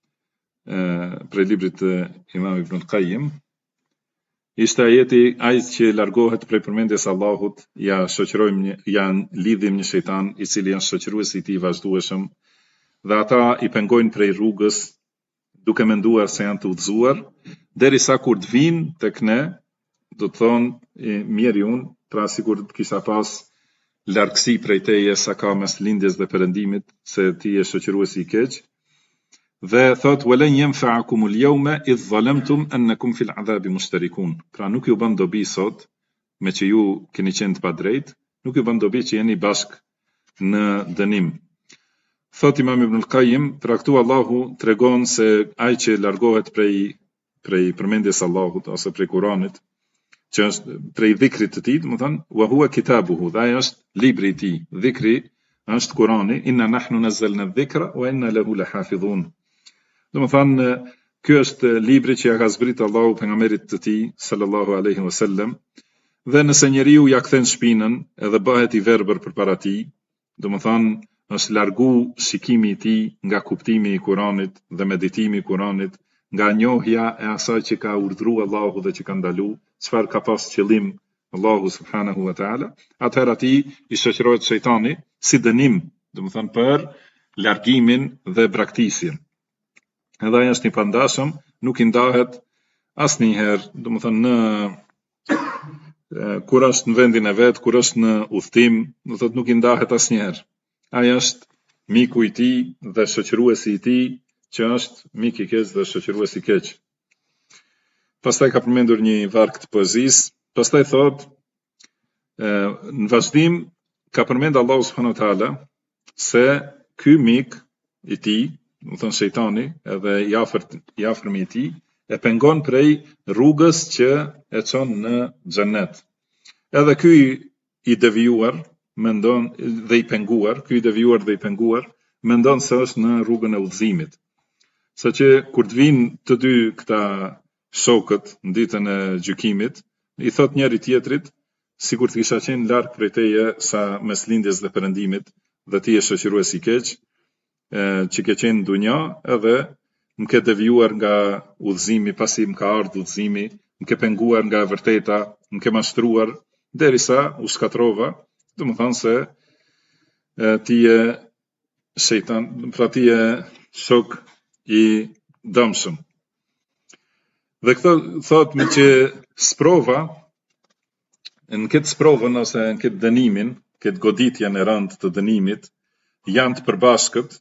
Imam Ibn al-Qayyim, ishte ajeti që largohet prej përmendjes Allahut, ja lidhim një shejtan i cili janë shoqëruesi i tij vazhdueshëm, dhe ata i pengojnë prej rrugës duke menduar se janë të udhëzuar, derisa kur të vinë tek ne, do të thonë mirë unë, pra sikur të kisha pas largësi prej teje sa ka mes lindjes dhe perëndimit, se ti je shoqëruesi i keq. Dhe thot walen yanfa'akum al-yawma idh zalamtum annakum fil 'adhabi mushtarikun. Pra nuk ju bën dobi sot, me që ju keni qenë të padrejt, nuk ju bën dobi që jeni bashk në dënim. Thot Imam Ibn al-Qayyim, pra këtu Allahu tregon se ai që largohet prej përmendjes Allahut ose prej Kuranit, që është prej dhikrit të tij, do të thonë wa huwa kitabuhu, dhe ai është libri i tij. Dhikri është Kurani, inna nahnu nazzalna dhikra wa inna lahu lahafidhun. Do të thonë ky është libri që ja ka zbrit Allahu pejgamberit të tij sallallahu alaihi wasallam, dhe nëse njeriu ja kthen shpinën edhe bëhet i verbër përpara tij, do të thonë është largu shikimi i tij nga kuptimi i Kuranit dhe meditimi i Kuranit, nga njohja e asaj që ka urdhëruar Allahu dhe që ka ndaluar, çfarë ka pas qëllim Allahu subhanahu wa taala, atëherë atij i shoqërohet shejtani si dënim, do të thonë për largimin dhe braktisjen. Edhe ai është i pandashëm, nuk i ndahet asnjëherë, do të thonë kur është në vendin e vet, kur është në udhtim, do thotë nuk i ndahet asnjëherë. Ai është miku i tij dhe shoqëruesi i tij, që është mik i keq dhe shoqërues i keq. Pastaj ka përmendur një varg të poezisë, pastaj thot në vazhdim ka përmend Allahu subhanahu wa taala se ky mik i tij, do të thonë shejtani, edhe i afërmi i tij, e pengon prej rrugës që e çon në xhenet. Edhe ky i devijuar mendon dhe i penguar, mendon se është në rrugën e udhëzimit. Saqë kur të vinë të dy këta shokët në ditën e gjykimit, i thot njëri tjetrit, sikur të kisha qenë larg prej teje sa mes lindjes dhe perëndimit, dhe ti je shoqërues i keq, që ke qenë në dunja, edhe më ke devijuar nga udhëzimi, pasi më ka ardhur udhëzimi, më ke penguar nga e vërteta, më ke mashtruar, derisa u shkatrova, do të thonë se ti je shejtan, pra ti je shok i dëmshëm. Dhe këto thot me që sprova, në këtë sprovën ose në këtë dënimin, këtë goditjen e rëndë të dënimit, janë të përbashkët,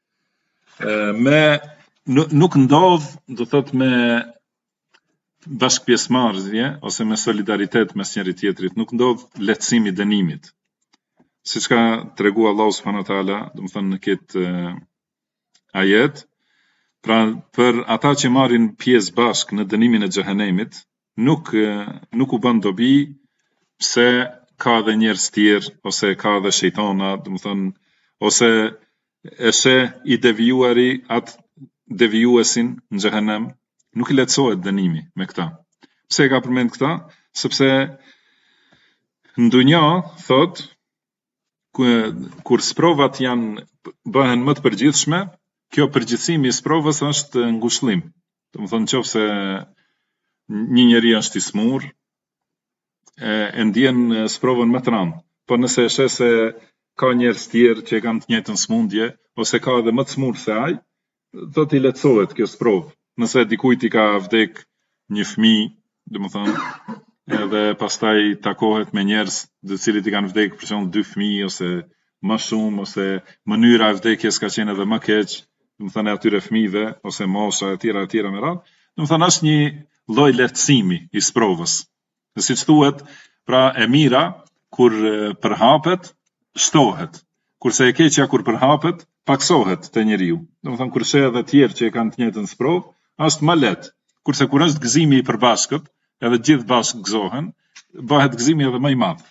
nuk ndodh, do thot me bashkëpjesëmarrje ose me solidaritet mes njëri tjetrit, nuk ndodh lehtësimi i dënimit. Siç ka treguar Allahu subhanahu wa taala, do të thënë në këtë ajet, pra për ata që marrin pjesë bashk në dënimin e xhehenemit, nuk u bën dobi pse ka dhe njerëz tjerë ose ka dhe shejtana, do të thënë, ose e sheh i devijuari atë devijuesin në xhehenem, nuk i lehtësohet dënimi me këta. Pse e ka përmend këta? Sepse në dunja, thot, kur sprovat bëhen më të përgjithshme, kjo përgjithësimi i sprovës është ngushëllim. Do të thonë nëse një njeri është i smur, e ndjen sprovën më të rëndë. Po nëse e sheh se ka njerëz tjerë që kanë të njëjtën smundje, ose ka edhe më të smur se ai, do t'i lehtësohet kjo sprovë. Nëse dikujt i ka vdek një fëmijë, do të thonë, edhe pastaj takohet me njerëz të cilët i kanë vdekur për shembull 2 fëmijë ose më shumë, ose mënyra e vdekjes ka qenë edhe më keq, do të thënë atyre fëmijëve ose mosha e tjera me radhë, do të thënë është një lloj lehtësimi i sprovës. Siç thuhet, pra e mira kur përhapet, shtohet. Kurse e keqja kur përhapet, paksohet te njeriu. Domethënë kur sheh edhe tjerë që e kanë të njëjtën sprovë, është më lehtë. Kurse kur është gëzimi i përbashkët, edhe gjithë bashkë gëzohen, bëhet gëzimi edhe më i madh.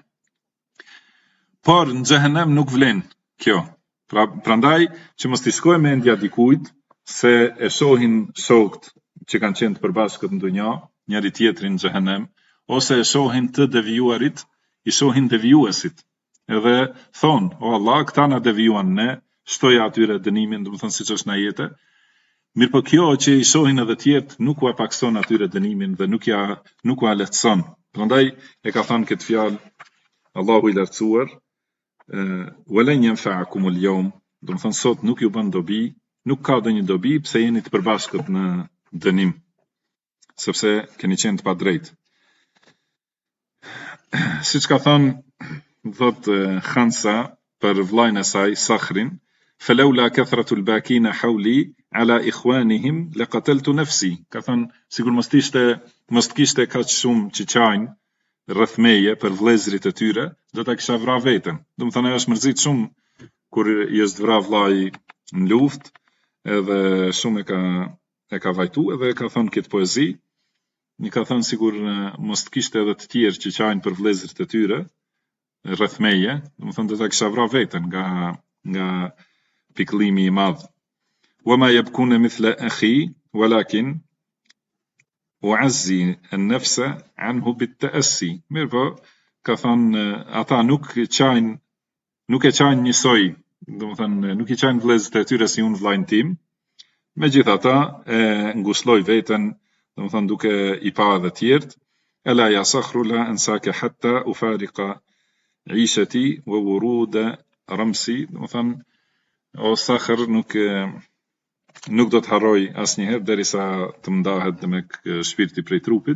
Por në xhehenem nuk vlen kjo. Prandaj që mos t'i shkojë mendja dikujt se e shohin shokët që kanë qenë të përbashkët në dunja, njëri tjetrin në xhehenem, ose e shohin të devijuarit, i shohin devijuesit. Edhe thonë, o Allah, këta na devijuan ne, shtoja atyre dënimin, domethënë siç është në ajete. Mirë po kjo që i shohin edhe tjerë nuk u pakson atyre dënimin dhe nuk u lehtëson. Prandaj e ka thënë këtë fjalë Allahu i lartësuar, "Walan yanfa'akumul yawm", domethënë sot nuk ju bën dobi, nuk ka ndonjë dobi pse jeni të përbashkët në dënim, sepse keni qenë të padrejtë. Siç ka thënë thot Khansa për vllajën e saj Sakhrin, "Falawla kathratul bakina hawli ala ikhwanihim laqataltu nafsi", ka thënë sigur mos të kishte kaq shumë që qajnë rreth meje për vëllezërit e tyre, do ta kisha vrarë veten. Domethënë ajo është mërzit shumë kur i është vrarë vllai në luftë, edhe shumë e ka vajtu edhe ka thënë këtë poezi. Një ka thënë sigur mos të kishte edhe të tjerë që qajnë për vëllezërit e tyre rreth meje, domethënë do ta kisha vrarë veten nga pikëllimi i madh. "Wa ma yabkuna mithla akhi, walakin u'azzi an-nafsa anhu bit-ta'assi." Mirë po, ka thënë ata nuk e qajnë njësoj, domethënë nuk i qajnë vëllezërit e tyre si unë vllajën tim. Megjithatë e ngushëlloj veten, domethënë duke i pa edhe tjerët. "Ela ya sakhru la ansaka hatta ufariqa 'ishati wa wuruda ramsi", domethënë o Sakhr nuk do të harroj asnjëherë derisa të ndahet me shpirti prej trupit.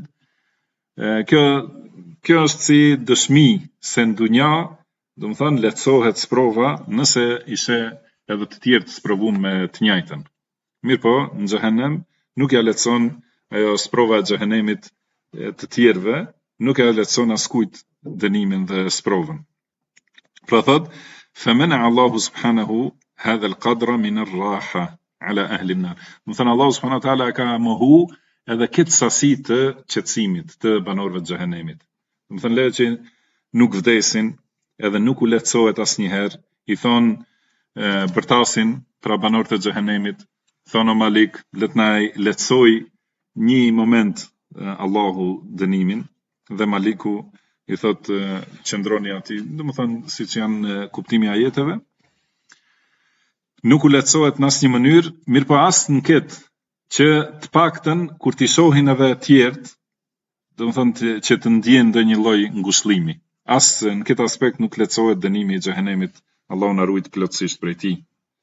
Kjo është si dëshmi se në dunja, domethënë lehtësohet sprova nëse ishe edhe të tjerë të sprovuar me të njëjtën. Mirë po, në xhehenem nuk ja lehtëson ajo sprova e xhehenemit të tjerëve, nuk ja lehtëson askujt dënimin dhe sprovën. Pra thot, "Famana Allahu subhanahu hadha al-qadra min ar-raha ala ahli an-nar." Domethënë Allahu subhanahu wa taala ka mohu edhe këtë sasi të qetësimit të banorëve të xhehenemit. Domethënë le që nuk vdesin, edhe nuk u lehtësohet asnjëherë, i thon bërtasin pra banorët e xhehenemit, thon o Malik, le të na lehtësoj një moment Allahu dënimin, dhe Maliku i thot qëndroni aty, domethënë siç janë kuptimi i ajeteve. Nuk u lehtësohet në asnjë mënyrë, mirë po as në këtë që të paktën kur t'i shohin edhe tjerët, domethënë që të ndjen ndonjë lloj ngushëllimi. As në këtë aspekt nuk lehtësohet dënimi i xhehenemit, Allahu na ruaj plotësisht prej tij.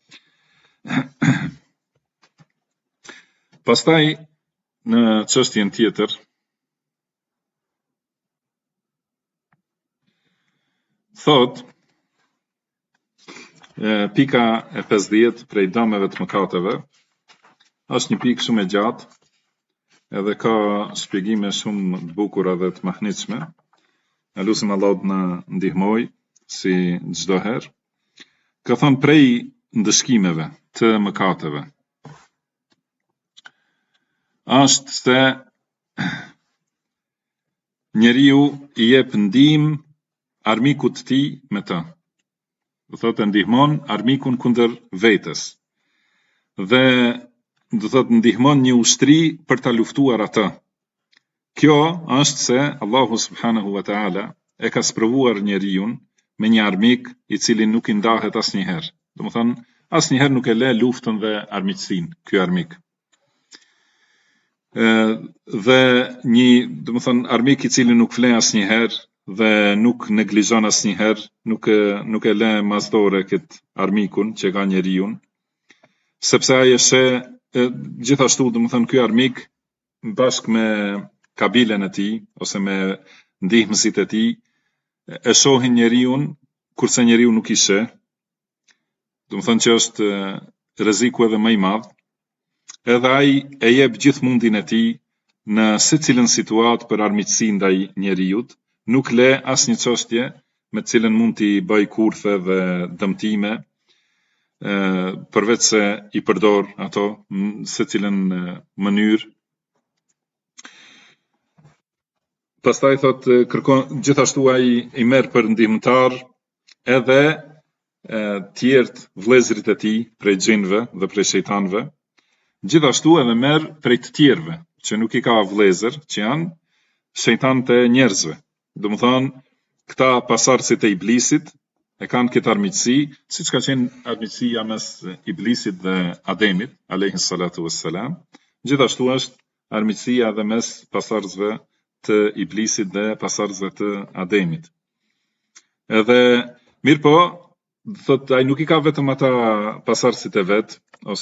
Pastaj në çështjen tjetër thot pika e 50 prej dëmeve të mëkateve është një pikë shumë e gjatë, edhe ka shpjegime shumë të bukura dhe të mahnitshme. Ne lutim Allah të na ndihmoj si çdo herë. Ka thënë prej ndëshkimeve të mëkateve është se njeriu i jep ndihmë armikut të tij me të. Do thotë ndihmon armikun kundër vetes. Dhe do thotë ndihmon një ushtri për ta luftuar atë. Kjo është se Allahu subhanahu wa taala e ka sprovuar njeriu me një armik i cili nuk i ndahet asnjëherë. Domethënë asnjëherë nuk e le luftën dhe armiqsinë ky armik. Dhe domethënë armik i cili nuk fle asnjëherë dhe nuk neglizhon asnjëherë, nuk e le mazdore këtë armikun që ka njeriu, sepse ai është gjithashtu domethënë ky armik bashkë me kabilen e tij ose me ndihmësit e tij e shohin njeriu kurse njeriu nuk i sheh. Domethënë që është rreziku edhe më i madh. Edhe ai e jep gjithë mundin e tij në secilën situatë për armiqësi ndaj njeriut, nuk le asnjë çështje me të cilën mund t'i bëj kurthe dhe dëmtime, përveç se i përdor ato në secilën mënyrë. Pastaj thot kërkon gjithashtu ai i merr për ndihmëtar edhe tjertë vëllezërit e tij prej xhinëve dhe prej shejtanëve, gjithashtu edhe merr prej të tjerëve që nuk i ka vëllezër, që janë shejtanët e njerëzve. Domethënë, këta pasardhësit e iblisit e kanë këtë armiqësi, siç ka qenë armiqësia mes iblisit dhe Ademit, alayhi salatu wassalam, gjithashtu është armiqësia edhe mes pasardhësve të iblisit dhe pasardhësve të Ademit. Edhe mirë po, thot ai nuk i ka vetëm ata pasardhësit e vet,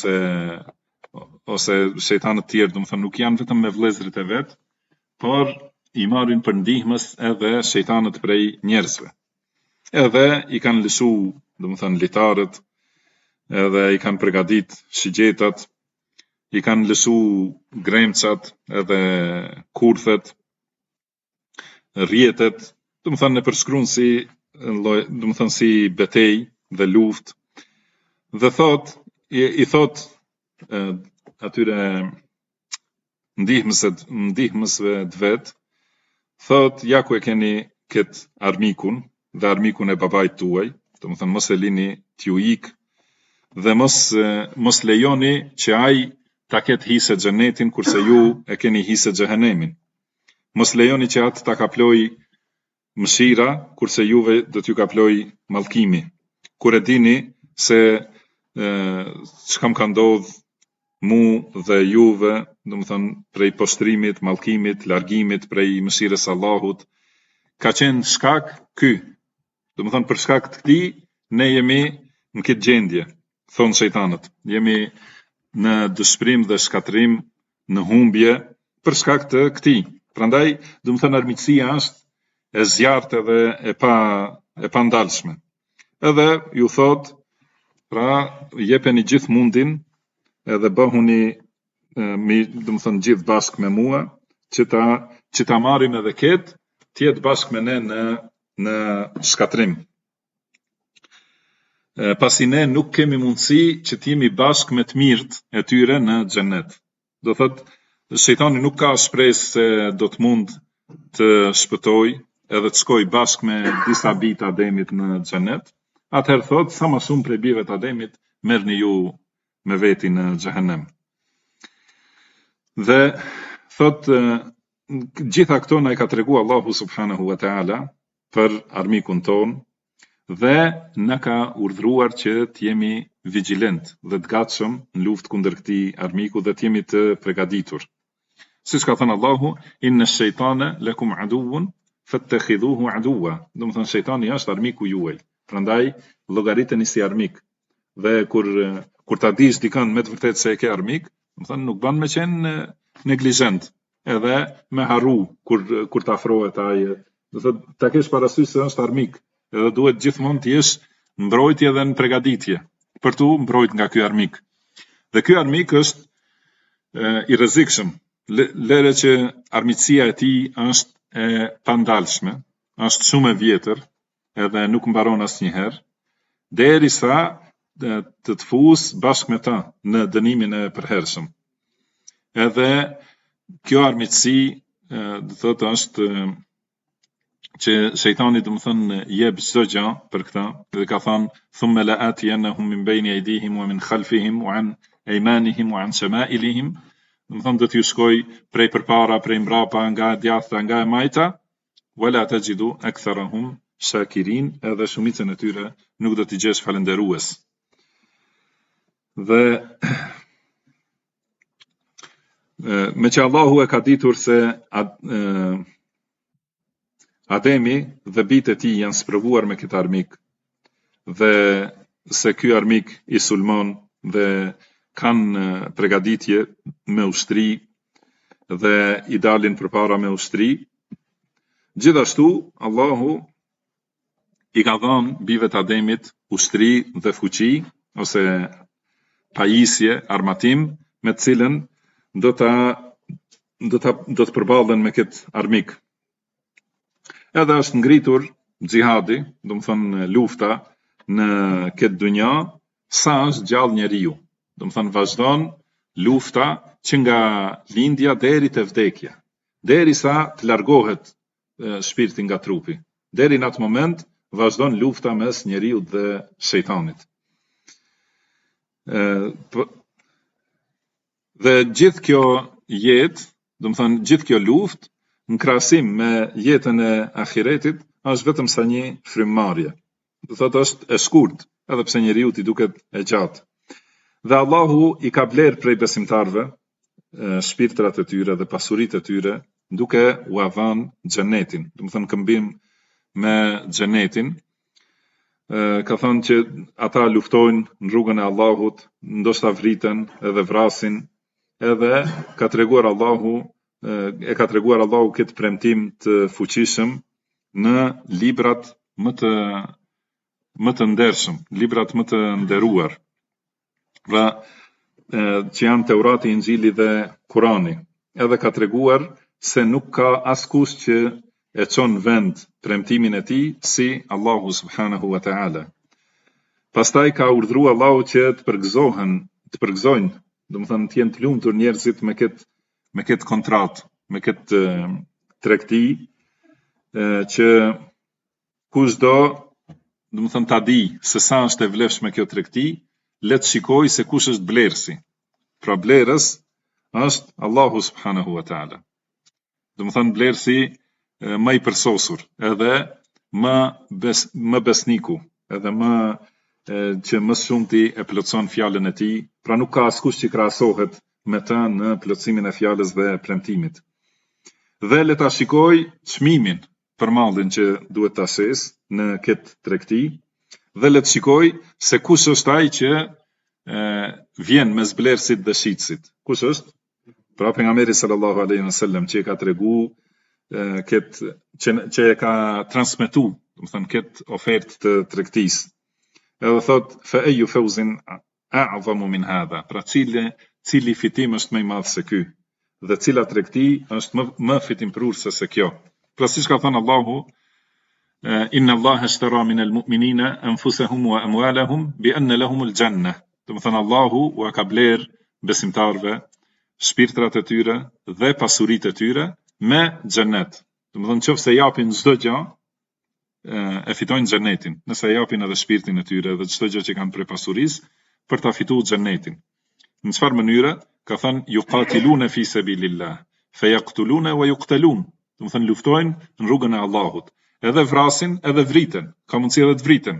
ose shejtanët të tjerë, domethënë nuk janë vetëm me vëllezërit e vet, por i marrin për ndihmës edhe shejtanët prej njerëzve. Edhe i kanë lëshu, domethënë litarët, edhe i kanë përgatit shigjetat, i kanë lëshu gremçat, edhe kurthet, rrjetet, domethënë e përshkruan domethënë si betejë dhe luftë. Dhe i thot atyre ndihmësve të vet, thot ja ku e keni kët armikun dhe armikun e babait tuaj, domethënë mos e lini t'ju ikë dhe mos lejoni që ai ta ketë hise xhenetin kurse ju e keni hise xhehenemin. Mos lejoni që atë ta kaploj mëshira kurse juve do t'ju kaploj mallkimi. Kur e dini se çka më ka ndodh mu dhe juve, domethënë prej poshtrimit, mallkimit, largimit prej mëshirës së Allahut, ka qenë shkak ky. Domethënë për shkak të këtij ne jemi në këtë gjendje, thon shejtanët. Jemi në dëshpërim dhe shkatrim, në humbje për shkak të këtij. Prandaj, domethënë armiqësia është e zjarrt edhe e pandalshme. Edhe ju thot, pra jepeni gjithë mundin edhe bëhuni domethënë gjithë bashkë me mua që ta marrim edhe këtë, të jetë bashkë me ne në shkatrim. Pasi ne nuk kemi mundësi që të jemi bashkë me të mirët e tyre në xhenet. Do thot, shejtani nuk ka shpresë se do të mund të shpëtoj edhe të shkoj bashkë me disa bijtë Ademit në xhenet. Atëherë thot, sa më shumë prej bijve të Ademit merrni ju me veti në xhehenem. Dhe thot, gjitha këto na i ka treguar Allahu subhanahu wa taala për armikun ton dhe na ka urdhëruar që të jemi vigjilent dhe të gatshëm në luftë kundër këtij armiku dhe të jemi të përgatitur. Siç ka thënë Allahu, inna ash-shaytana lakum aduwwun fattakhidhuhu aduwwa. Domethënë shejtani është armiku juaj. Prandaj llogariteni si armik. Dhe kur ta dish dikën me të vërtetë se e ke armik, domethënë nuk bën me qenë neglizhent, edhe me harru kur të afrohet ai. Do thotë ta kesh parasysh se është armik, edhe duhet gjithmonë të jesh mbrojtje dhe në përgatitje për tu mbrojt nga ky armik. Dhe ky armik është i rrezikshëm. Lere që armiqësia e tij është e pandalshme, është shumë e vjetër, edhe nuk mbaron asnjëherë, derisa të fus bashkë me ta në dënimin e përhershëm. Edhe kjo armiqësi do thotë është që shejtani domethënë jep çdo gjë për këtë, dhe ka thënë thumma la'atiyannahum min bayni aydihim wa min khalfihim wa an aymanihim wa an shama'ilihim. Domethënë do t'ju shkoj prej përpara, prej mbrapa, nga djathta, nga e majta, wala tajidu aktharahum shakirin, edhe shumicën e tyre nuk do t'i gjesh falënderues. Dhe me që Allahu e ka ditur se Ademi dhe bijtë e tij janë sprovuar me këtë armik, dhe se ky armik i sulmon dhe kanë përgatitje me ushtri dhe i dalin përpara me ushtri, gjithashtu Allahu i ka dhënë bijve të Ademit ushtri dhe fuqi ose pajisje, armatim, me të cilën do të përballen me këtë armik. edhe është ngritur xihadi, do të thënë lufta në këtë dynja, sa është gjallë njeriu. Do të thënë vazhdon lufta që nga lindja deri te vdekja, derisa të largohet shpirti nga trupi. Deri në atë moment vazhdon lufta mes njeriu dhe shejtanit. Dhe gjithë kjo jetë, do të thënë gjithë kjo luftë, në krahasim me jetën e ahiretit, është vetëm sa një frymëmarrje. Do thotë është e shkurt, edhe pse njeriu i duket e gjatë. Dhe Allahu i ka bler prej besimtarve shpirtrat e tyre dhe pasuritë e tyre, duke u dhënë xhenetin. Do të thënë këmbim me xhenetin. Ka thënë që ata luftojnë në rrugën e Allahut, ndoshta vriten edhe vrasin, edhe ka treguar Allahu këtë premtim të fuqishëm në librat më të ndershëm, librat më të nderuar, pra që janë Teurati, Injili dhe Kurani. Edhe ka treguar se nuk ka askush që e çon vend premtimin e tij si Allahu subhanahu wa taala. Pastaj ka urdhëruar Allahu që të përgëzojnë, domethënë të jenë të lumtur njerëzit me këtë kontratë, me këtë tregti, që kushdo, domethënë ta di se sa është e vlefshme kjo tregti, le të shikojë se kush është blerësi. Pra blerës është Allahu subhanahu wa taala. Domethënë blerësi më i përsosur, edhe më besniku, edhe më që më shumti e plotson fjalën e tij, pra nuk ka askush që krahasohet me të në plotësimin e fjalës dhe premtimit. Dhe le ta shikoj çmimin për mallin që duhet ta shes në këtë tregti, dhe le të shikoj se kush është ai që vjen mes blerësit dhe shitësit. Kush është? Pra pejgamberi sallallahu alaihi wasallam që ka tregu që e ka transmetu, do të thënë këtë ofertë të tregtisë. Edhe thot fa ayu fawzin a'zamu min hadha, pra cili fitim është më i madh se ky, dhe cila tregti është më fitimprurse se kjo. Pra siç ka thënë Allahu, inna Allaha ashtara min al-mu'minina anfusahum wa amwalahum bi anna lahum al-jannah. Do të thënë Allahu u ka bler besimtarve shpirtrat e tyre dhe pasuritë e tyre me xhenet. Do të thënë nëse japin çdo gjë, e fitojnë xhenetin. Nëse japin edhe shpirtin e tyre dhe çdo gjë që kanë për pasurisë, për ta fituar xhenetin. Në çfarë mënyre? Ka thënë yuqatiluna fi sabilillah, fayaqtuluna wa yuqtalun. Do të thënë luftojnë në rrugën e Allahut, edhe vrasin, edhe vriten, ka mundësi edhe të vriten.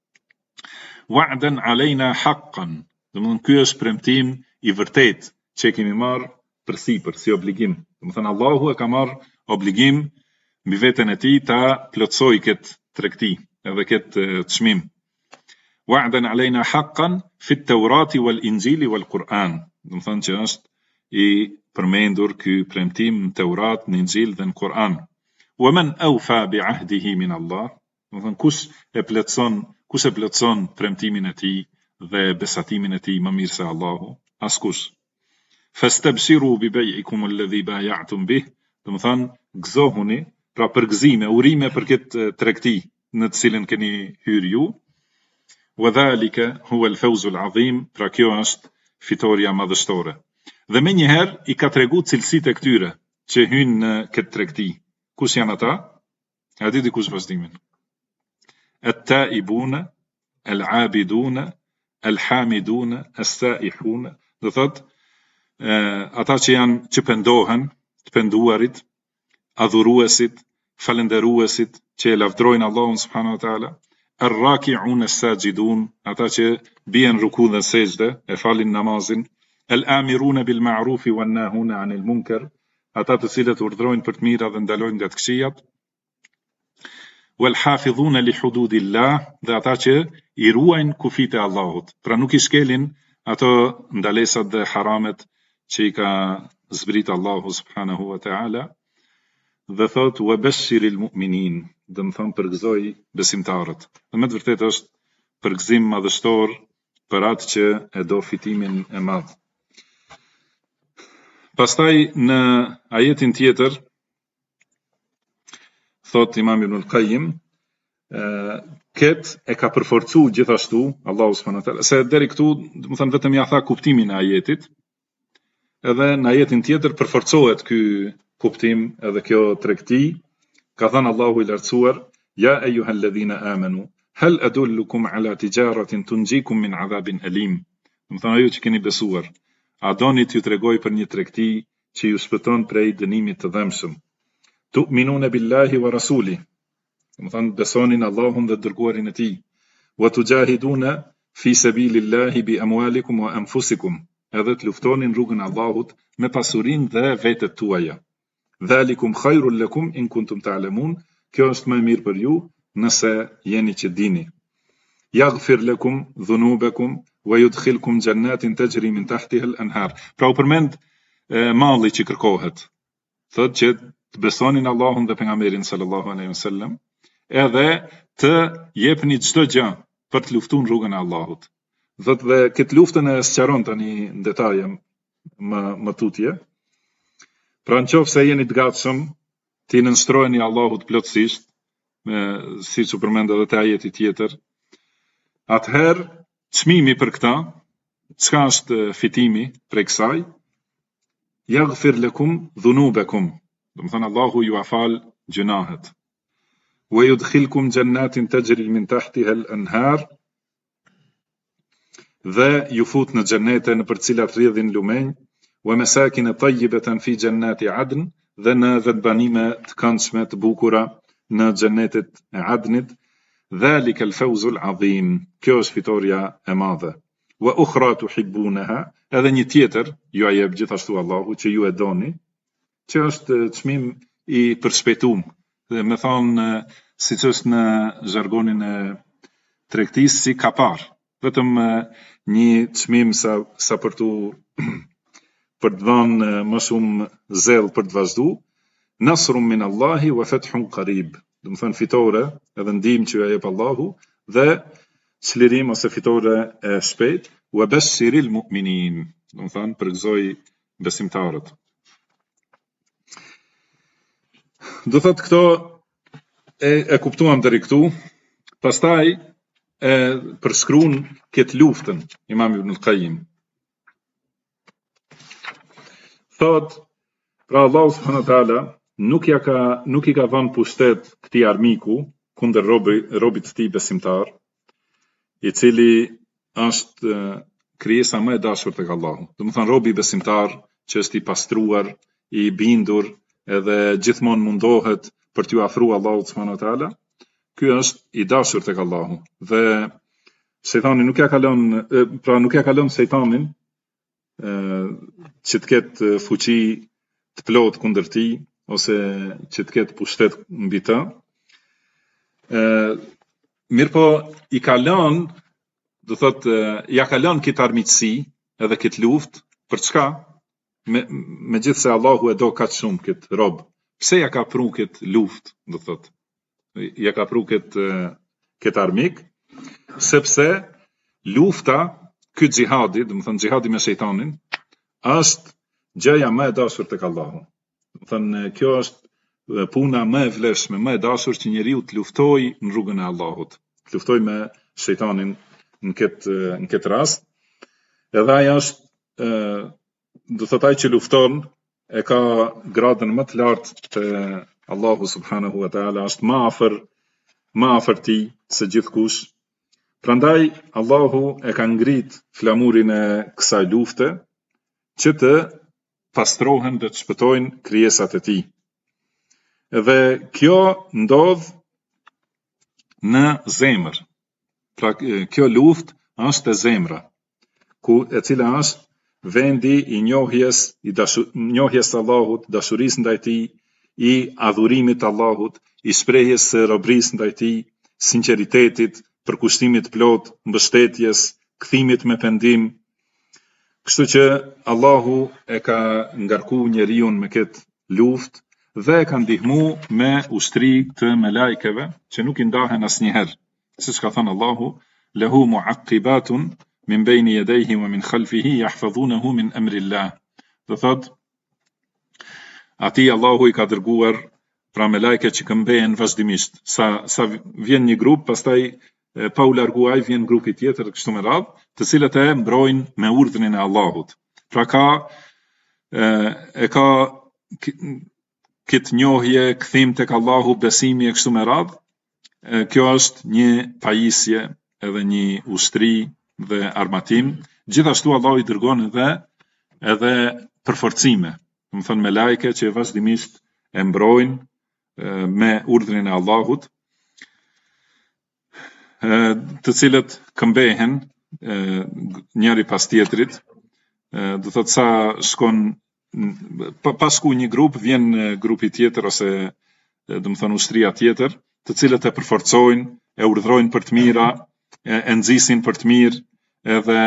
Wa'dan alejna haqqan. Do të thënë ky është premtim i vërtet që kemi marrë përsipër si obligim. Do të thënë Allahu e ka marrë obligim mbi veten e tij ta plotsoj këtë tregti, edhe këtë çmim. Wa'dan alejna haqqan fi at-Taurati wal-Injili wal-Quran. Do të thënë që është i përmendur ky premtim në Teurat, në Injil dhe në Kur'an. Wa man awfa bi 'ahdihi min Allah. Do të thënë kush e plotson premtimin e tij dhe besatimin e tij më mirë se Allahu? Askush. Fastabshiru bi bay'ikum alladhi bay'atum bih. Do të thënë gëzohuni, pra përgëzime, urime për këtë tregti në të cilën keni hyrë ju. Wa dhalika huwa al-fawzu al-'azim, pra kjo është fitoria madhështore. Dhe me njëherë i ka tregu cilësitë e këtyre që hynë në këtë tregti. Kush janë ata? A diti kush vazhdimin? At-taibuna, al-abiduna, al-hamiduna, as-saihuna. Do thotë ata që pendohen, të penduarit, adhuruesit, falënderuesit, që e lavdrojnë Allahun subhanahu wa taala, ar-raki'un as-sajidun, ata që bien ruku dhe sejdë, e falin namazin, al-amiruna bil ma'rufi wan nahuna 'anil munkar, ata të cilët urdhrojnë për të mira dhe ndalojnë nga të këqijat, wal hafidhuna li hududillah, dhe ata që i ruajnë kufit e Allahut, pra nuk i shkelin ato ndalesat dhe haramet që i ka zbrit Allahu subhanahu wa taala. Dhe thot wa bashiril mu'minin, dhe më thënë përgëzoj besimtarët. Dhe me të vërtet është përgëzim madhështor për atë që e do fitimin e madh. Pastaj në ajetin tjetër thot Imam Ibn al-Qayyim, këtë e ka përforcu gjithashtu Allahu subhanahu wa taala, se deri këtu do të thënë vetëm ja tha kuptimin e ajetit, edhe në ajetin tjetër përforcohet ky kuptim edhe kjo tregti. Ka thënë Allahu i lartësuar, ja ayyuhalladhina amanu hal adullukum ala tijaratin tunjikum min adhabin alim. Do të thënë, ju që keni besuar, a doni t'ju tregoj për një tregti që ju shpëton prej dënimit të dhëmshëm. Tu'minuna billahi wa rasuli. Do të thënë, besonin Allahun dhe dërguarin e tij. Wa tujahiduna fi sabilillahi bi amwalikum wa anfusikum. Edhe të luftonin rrugën e Allahut me pasurinë dhe vetët tuaja. Dhalikum khairul lakum in kuntum ta'lamun. Kjo është më e mirë për ju nëse jeni që dini. Yaghfir lakum dhunubakum wa yudkhilkum jannatin tajri min tahtiha al-anhar. Pra u përmend malli që kërkohet. Thotë që të besonin Allahun dhe pejgamberin sallallahu alaihi wasallam, edhe të jepni çdo gjë për të luftuar rrugën e Allahut. Thotë dhe këtë luftën e sqaron tani në detaje më tutje. Pra nëse jeni të gatshëm të nënshtroheni Allahut plotësisht, siç u përmend edhe te ajeti tjetër, atëherë çmimi për këtë, çka është fitimi prej kësaj? Yaghfir lakum dhunubakum. Do të thënë Allahu ju afal gjunahet. Wa yudkhilkum jannatin tajri min tahtiha al-anhar. Dhe ju fut në xhenete në për cilat rrjedhin lumenj, wa masakin tayyibatan fi jannati adn, dhe në vetbanime të këndshme të bukura në xhenetet e Adnit. Dhalika al-fawzu al-azim. Kjo është fitoria e madhe. Wa ukhra tuhibbunaha, edhe një tjetër ju a jep gjithashtu Allahu që ju e doni, që është çmim i përshpejtuar. Dhe me thonë, siç është në zhargonin e tregtisë, si kapar. Vetëm një çmim sa për të dhënë më shumë zell për të vazhdu. Nasrun min Allahi wa fathun qarib. Do të thënë fitore edhe ndihmë që ja jep Allahu dhe çlirim ose fitore e shpejt. Wa bashiril mu'minin. Do të thënë përgëzoj besimtarët. Do thotë këto e kuptuam deri këtu. Pastaj e përshkruan këtë luftën Imam Ibn al-Qayyim. Thot, pra Allahu subhanahu wa taala nuk i ka dhënë pushtet këtij armiku kundër robit të tij besimtar, i cili është krijesa më e dashur tek Allahu. Do të thënë robi besimtar që është i pastruar, i bindur, edhe gjithmonë mundohet për t'ju afruar Allahut subhanahu wa taala, ky është i dashur tek Allahu. Dhe shejtani nuk ja ka lënë shejtanin që të ketë fuqi të plot kundër tij, ose që të ketë pushtet mbi të. Mirë po, i ka lënë, do thotë, ja ka lënë këtë armiqësi edhe këtë luftë, për çka? Megjithse Allahu e do kaq shumë këtë rob. Pse ja ka pru këtë luftë, do thotë? Ja ka pru këtë armik, sepse lufta, këtë xhihadi, do të thënë xhihadi me shejtanin, është gjëja më e dashur tek Allahu. Do të thënë kjo është puna më e vlefshme, më e dashur që njeriu të luftojë në rrugën e Allahut, të luftojë me shejtanin në këtë rast. Edhe ai është, do thotë, ai që lufton e ka gradën më të lartë te Allahu subhanahu wa taala, është më afër tij se gjithkush. Prandaj Allahu e ka ngrit flamurin e kësaj lufte që të pastrohen dhe të shpëtojnë krijesat e tij. Edhe kjo ndodh në zemër. Pra kjo luftë është e zemra, e cila është vendi i njohjes të Allahut, dashurisë ndaj tij, i adhurimit të Allahut, i shprehjes së robërisë ndaj tij, sinqeritetit, përkushtimit plot, mbështetjes, kthimit me pendim. Kështu që Allahu e ka ngarku njeriu me këtë luftë dhe e ka ndihmu me ushtri të melajkeve që nuk i ndahen asnjëherë. Siç ka thënë Allahu, lahu mu'aqibatun min bayni yadayhi wa min khalfihi yahfazunahu min amri Allah. Do thotë, atij Allahu i ka dërguar pra me lajke që këmbehen vazhdimisht. Sa vjen një grup, pastaj pa u larguar vjen grupi tjetër kështu me radhë, të cilët e mbrojnë me urdhrin e Allahut. Pra ka këtë njohje, kthim tek Allahu, besimi e kështu me radhë. Kjo është një pajisje edhe një ushtri dhe armatim. Gjithashtu Allahu i dërgon edhe përforcime. Do të thonë me lajke që vazhdimisht e mbrojnë me urdhrin e Allahut, të cilët këmbehen njëri pas tjetrit. Do thotë sa shkon pas shku një grup, vjen grupi tjetër ose do të thonë ushtria tjetër, të cilët e përforcojnë, e urdhrojnë për të mira, e nxisin për të mirë, edhe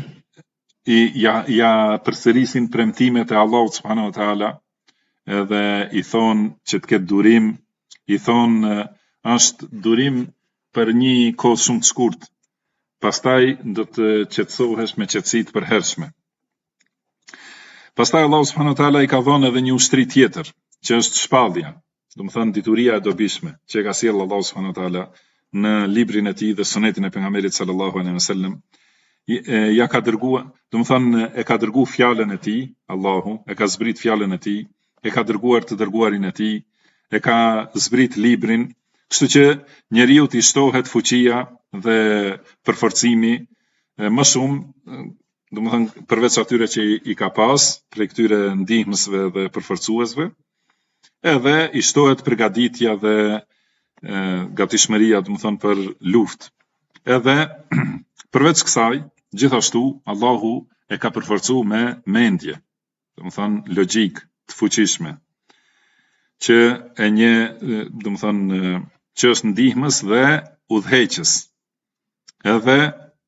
ja përsërisin premtimet e Allahut subhanahu wa taala, edhe i thonë që të ketë durim, i thonë është durim për një kohë shumë të shkurtë, pastaj do të qetësohesh me qetësi të përhershme. Pastaj Allahu subhanahu wa taala i ka dhënë edhe një ushtri tjetër, që është shpallja, do të thonë dituria e dobishme, që e ka sjellë Allahu subhanahu wa taala në librin e tij dhe sunetin e pejgamberit sallallahu alaihi wasallam. Ja ka dërguar, do të thonë e ka dërguar fjalën e tij, Allahu e ka zbrit fjalën e tij, e ka dërguar të dërguarin e tij, e ka zbrit librin, kështu që njeriu t'i shtohet fuqia dhe përforcimi më shumë, do të thonë përveç atyre që i ka pas, prej këtyre ndihmësve dhe përforcuesve, edhe i shtohet përgatitja dhe gatishmëria, do të thonë për luftë. Edhe përveç kësaj, gjithashtu Allahu e ka përforcuar me mendje, do të thonë logjik të fuqishme, që e një, do të thonë që është ndihmës dhe udhëheqës. Edhe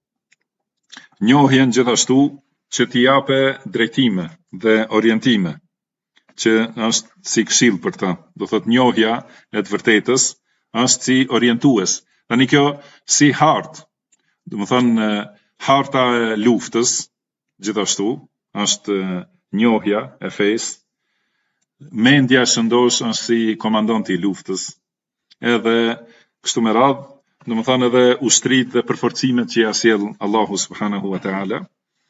njohjen gjithashtu që t'i jape drejtime dhe orientime, që është si këshill për ta. Do thot njohja e të vërtetës është si orientues. Tani kjo si hartë, do të thonë harta e luftës, gjithashtu është njohja e fesë. Mendja e shëndosh është si komandanti i luftës. Edhe kështu me radhë, do të thonë edhe ushtrit dhe përforcimet që ja sjell Allahu subhanahu wa taala,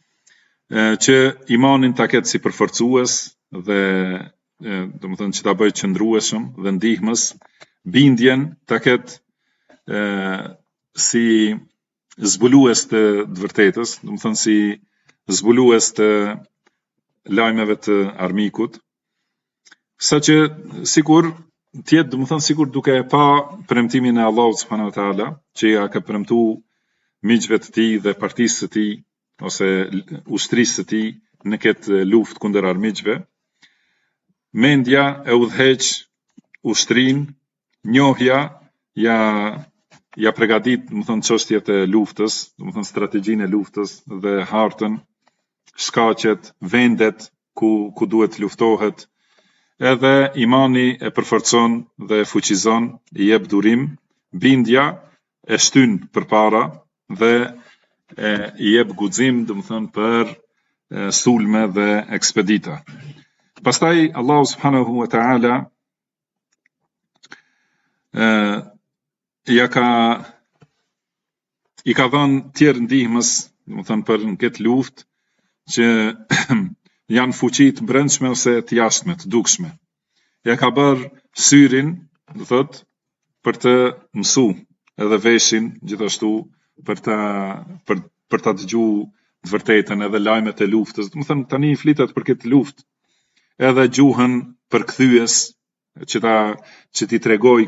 që imanin ta ketë si përforcues dhe do të thonë që ta bëjë qëndrueshëm dhe ndihmës, bindjen ta ketë si zbulues të vërtetës, do të thonë si zbulues të lajmeve të armikut, saqë sikur tjetë, do të thonë sikur duke pa premtimin e Allahut subhanahu wa taala, që ja ka premtuar miqve të tij dhe partisë të tij ose ushtrisë të tij në këtë luftë kundër armiqve. Mendja e udhëheq ushtrin, njohja ja përgatit, do të thonë çështjet e luftës, do të thonë strategjinë e luftës dhe hartën, shkaqet, vendet ku duhet luftohet. Edhe imani e përforcon dhe e fuqizon, i jep durim, bindja e shtyn përpara dhe i jep guxim, do të thonë për sulme dhe ekspedita. Pastaj Allahu subhanahu wa taala i ka dhënë tjerë ndihmës, do të thonë për në këtë luftë që janë fuqi të brendshme ose të jashtme, të dukshme. Ja ka bërë syrin, do thot, për të mësu, edhe veshin gjithashtu për ta dëgjuar të vërtetën edhe lajmet e luftës. Do të thënë tani flitet për këtë luftë, edhe gjuhën përkthyes që ti tregoj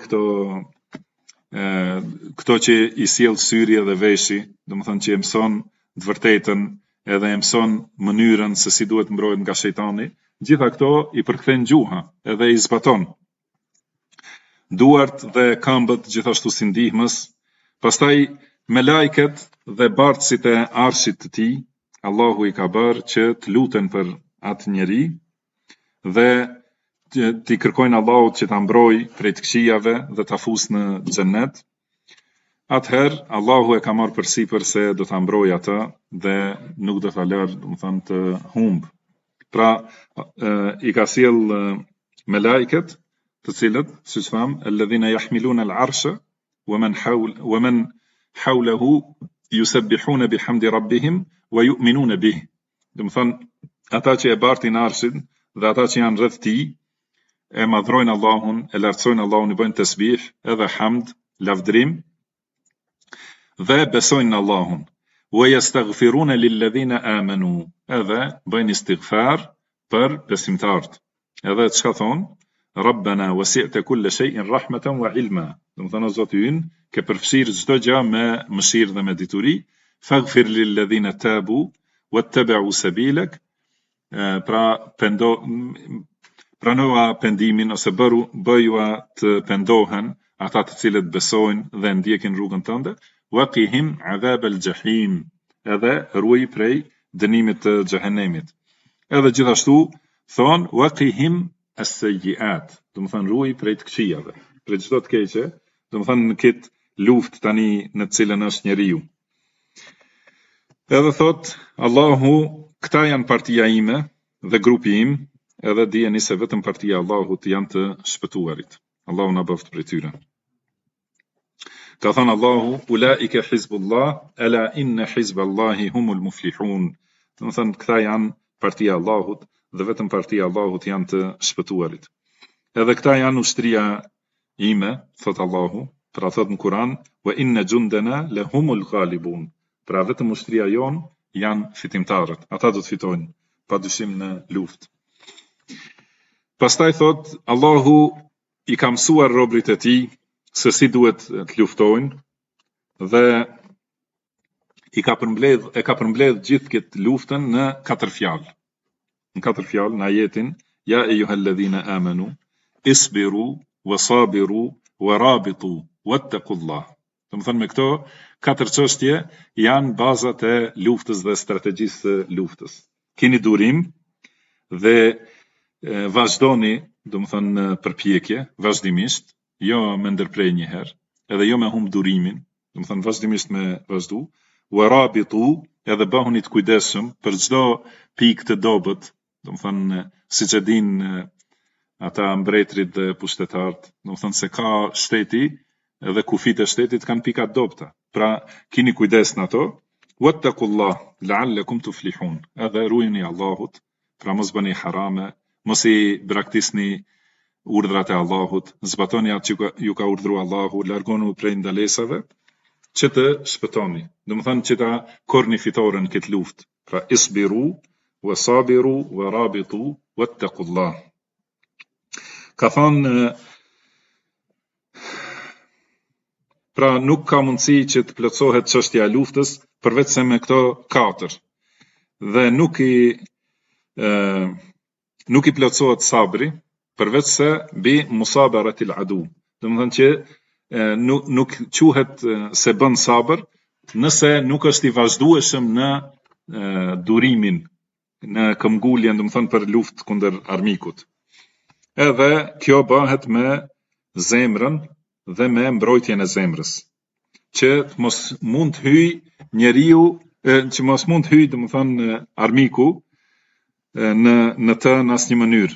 këto që i sjell syri edhe veshi, do të thënë që e mëson të vërtetën, edhe e mëson mënyrën se si duhet mbrohet nga shejtani, gjitha këto i përkthen gjuha, edhe i zbaton. Duart dhe këmbët gjithashtu si ndihmës, pastaj me lajket dhe bartësit e arshit të tij, Allahu i ka bërë që të luten për atë njeri dhe t'i kërkojnë Allahut që ta mbrojë prej të këqijave dhe ta fusë në xhennet. Atëherë, Allahu e ka marrë përsipër se do ta mbrojë atë dhe nuk do ta lërë, do të thonë, të humbë. Pra, i ka sjell me lajket të cilët, siç tham, alladhina yahmiluna al-arsha wa man hawlahu yusabbihuna bihamdi rabbihim wa yu'minuna bih. Do të thonë, ata që e bartin arshin dhe ata që janë rreth tij e madhrojnë Allahun, e lartësojnë Allahun, i bëjnë tasbih, edhe hamd, lavdrim, dhe besojnë në Allahun. Wa yastaghfiruna lilladhina amanu, edhe bëjnë istighfar për besimtarët. Edhe çka thonë? Rabbana wasi'ta kulla shay'in rahmatan wa ilma. Do të thonë, Zoti ynë, ke përfshirë çdo gjë me mëshirë dhe me dituri. Faghfir lilladhina tabu wattaba'u sabilak. Pra pranova pendimin ose bëjua të pendohen ata të cilët besojnë dhe ndjekin rrugën tënde. Waqihim adhab al-jahim, edhe ruaj prej dënimit të xhehenemit. Edhe gjithashtu thon waqihim as-sayyi'at, do të thonë ruaj prej të këqijave, prej çdo të keqe, do të thonë në këtë luftë tani në të cilën është njeriu. Edhe thot Allahu, këta janë partia ime dhe grupi im, edhe dijeni se vetëm partia e Allahut janë të shpëtuarit. Allahu na bëft prej tyre. Ka thënë Allahu, ulaika hizbullah, ala inna hizballahi humul muflihun. Do të thonë, këta janë partia e Allahut dhe vetëm partia e Allahut janë të shpëtuarit. Edhe këta janë ushtria ime, thot Allahu, pra thot në Kur'an, wa inna jundana lahumul ghalibun. Pra vetëm ushtria jon janë fitimtarët. Ata do të fitojnë padyshim në luftë. Pastaj thot Allahu i ka mësuar robrit e tij se si duhet të luftojnë dhe e ka përmbledh gjithë këtë luftën në 4 fjalë. Në 4 fjalë në ajetin ja eyyuhalladhina amanu isbiru wasabiru warabitu wattaqullah. Do të thonë, me këto 4 çështje janë bazat e luftës dhe strategjisë së luftës. Keni durim dhe vazhdoni, do të thonë, në përpjekje, vazhdimisht, jo me ndërprej një herë, edhe jo me humb durimin, do të thonë vazhdimisht me vazhdu, warabitu, edhe bëhuni të kujdesshëm për çdo pikë të dobët, do të thonë, siç e dinë ata mbretërit dhe pushtetarët, do të thonë se ka shteti edhe kufit e shtetit kanë pika të dobta. Pra keni kujdes në ato. Wattaqullah la'allakum tuflihun. Edhe ruajini Allahut, pra mos bëni harame, mos i braktisni urdhrat e Allahut, zbatoni atë që ju ka urdhëruar Allahu, largonu prej ndalesave, që të shpëtoni. Do të thonë që ta korni fitoren këtë luftë. Pra isbiru wasabiru warabitu wattaqullah. Ka thonë, pra nuk ka mundësi që të plotësohet çështja e luftës përveç se me këto 4. Dhe nuk i plotësohet sabri përveç se bi musabaratil adu. Do të thonë që nuk quhet se bën sabër nëse nuk është i vazhdueshëm në durimin, në këmbguljen, do të thonë, për luftë kundër armikut. Edhe kjo bëhet me zemrën dhe me mbrojtjen e zemrës, që mos mund të hyj njeriu, që mos mund të hyj, do të thonë, armiku në të në asnjë mënyrë.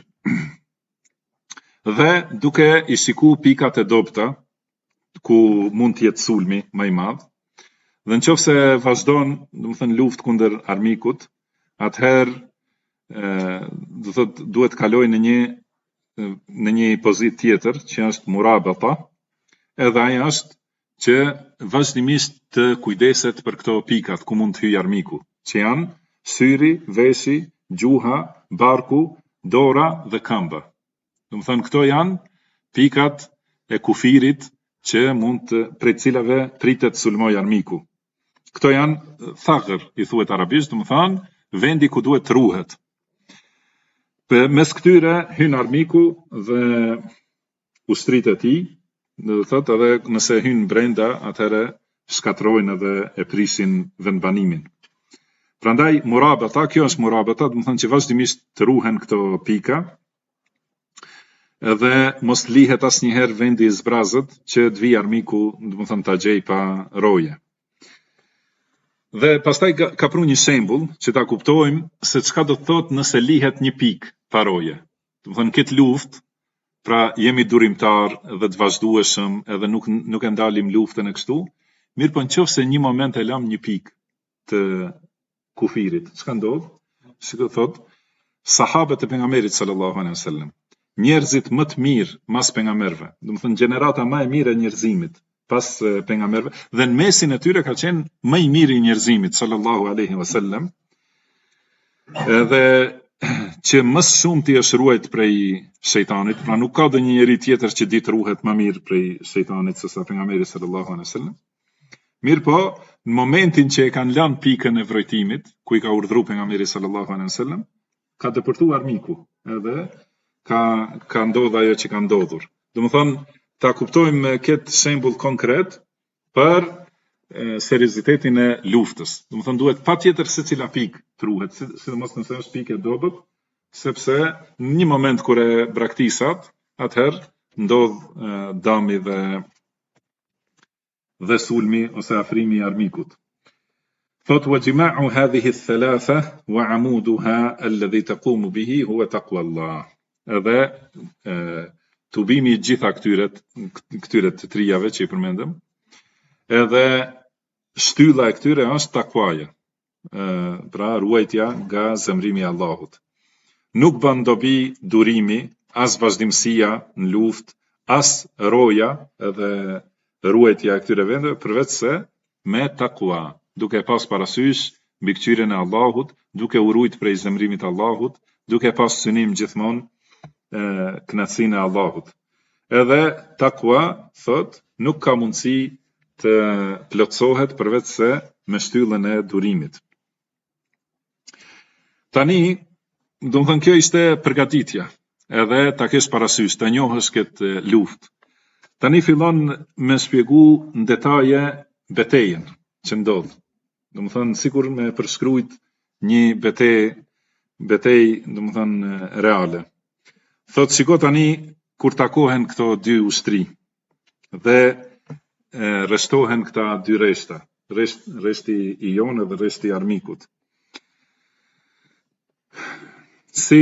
Dhe duke i shiku pikat e dobta ku mund të jetë sulmi më i madh, dhe nëse vazhdon, do të thënë, luftë kundër armikut, atëherë do thotë duhet kaloj në një pozitë tjetër që është murabata, edhe ajo është që vazhdimisht të kujdeset për këto pikat ku mund të hyjë armiku, që janë syri, veshi, gjuha, barku, dora dhe këmba. Do të thënë, këto janë pikat e kufirit që mund të, prej cilave pritet sulmoj armiku. Këto janë thagër, i thuhet arabisht, do të thënë vendi ku duhet të ruhet. Mes këtyre hyn armiku dhe ushtrit e tij, do të thotë, edhe nëse hyn brenda, atëherë shkatrojnë edhe e prisin vendbanimin. Prandaj murabata, kjo është murabata, do të thonë që vazhdimisht të ruhen këto pika, edhe mos lihet asnjëherë vendi i zbrazët që të vijë armiku, do të thonë, ta gjej pa roje. Dhe pastaj ka pru një shembull që ta kuptojmë se çka do të thotë nëse lihet një pikë pa roje. Do të thonë, këtë luftë pra jemi durimtar dhe të vazhdueshëm edhe nuk e ndalim luftën e kështu, mirë po nëse një moment e lam një pikë të kufirit, çka ndodh? Sikur thot sahabët e pejgamberit sallallahu alaihi wasallam, njerëzit më të mirë mas pejgamberëve, do të thënë gjenerata më e mirë e njerëzimit pas pejgamberëve, dhe në mesin e tyre ka qenë më i miri i njerëzimit sallallahu alaihi wasallam, edhe që më shumë ti është ruajt prej shejtanit, pra nuk ka ndonjë njeri tjetër që di të ruhet më mirë prej shejtanit se sa pejgamberi sallallahu alaihi wasallam. Mirë po, në momentin që e kanë lënë pikën e vrojtimit, ku i ka urdhëruar pejgamberi sallallahu alaihi wasallam, ka depërtuar armiku, edhe ka ndodhur ajo që ka ndodhur. Domethënë, ta kuptojmë këtë shembull konkret për seriozitetin e luftës. Domethënë duhet patjetër secila pikë të ruhet, sidomos nëse është pikë e dobët, sepse në një moment kur e braktisat, atëherë ndodh dami dhe sulmi ose afrimi i armikut. Thot wa jima'u hadhihi ath-thalatha wa 'amuduha alladhi taqumu bihi huwa taqwa Allah. Edhe tubimi i gjitha këtyre të trijave që i përmendëm, edhe shtylla e këtyre është takwaja, pra ruajtja nga zemrimi i Allahut. Nuk bën dobi durimi, as vazhdimësia në luftë, as roja edhe ruajtja e këtyre vendeve, përveç se me takwa, duke pas parasysh mbikëqyrjen e Allahut, duke u ruajt prej zemrimit të Allahut, duke pas synim gjithmonë kënaqësinë e Allahut. Edhe takwa, thot, nuk ka mundësi të plotësohet përveç se me shtyllën e durimit. Tani, do të thënë kjo ishte përgatitja, edhe ta kesh parasysh, ta njohësh këtë luftë. Tani fillon me shpjegu në detaje betejën që ndodh. Do të thënë sikur me përshkruajt një betejë, do të thënë reale. Thot shiko tani kur takohen këto dy ushtri dhe rreshtohen këta dy rreshta, rreshti i jonë dhe rreshti i armikut. Si,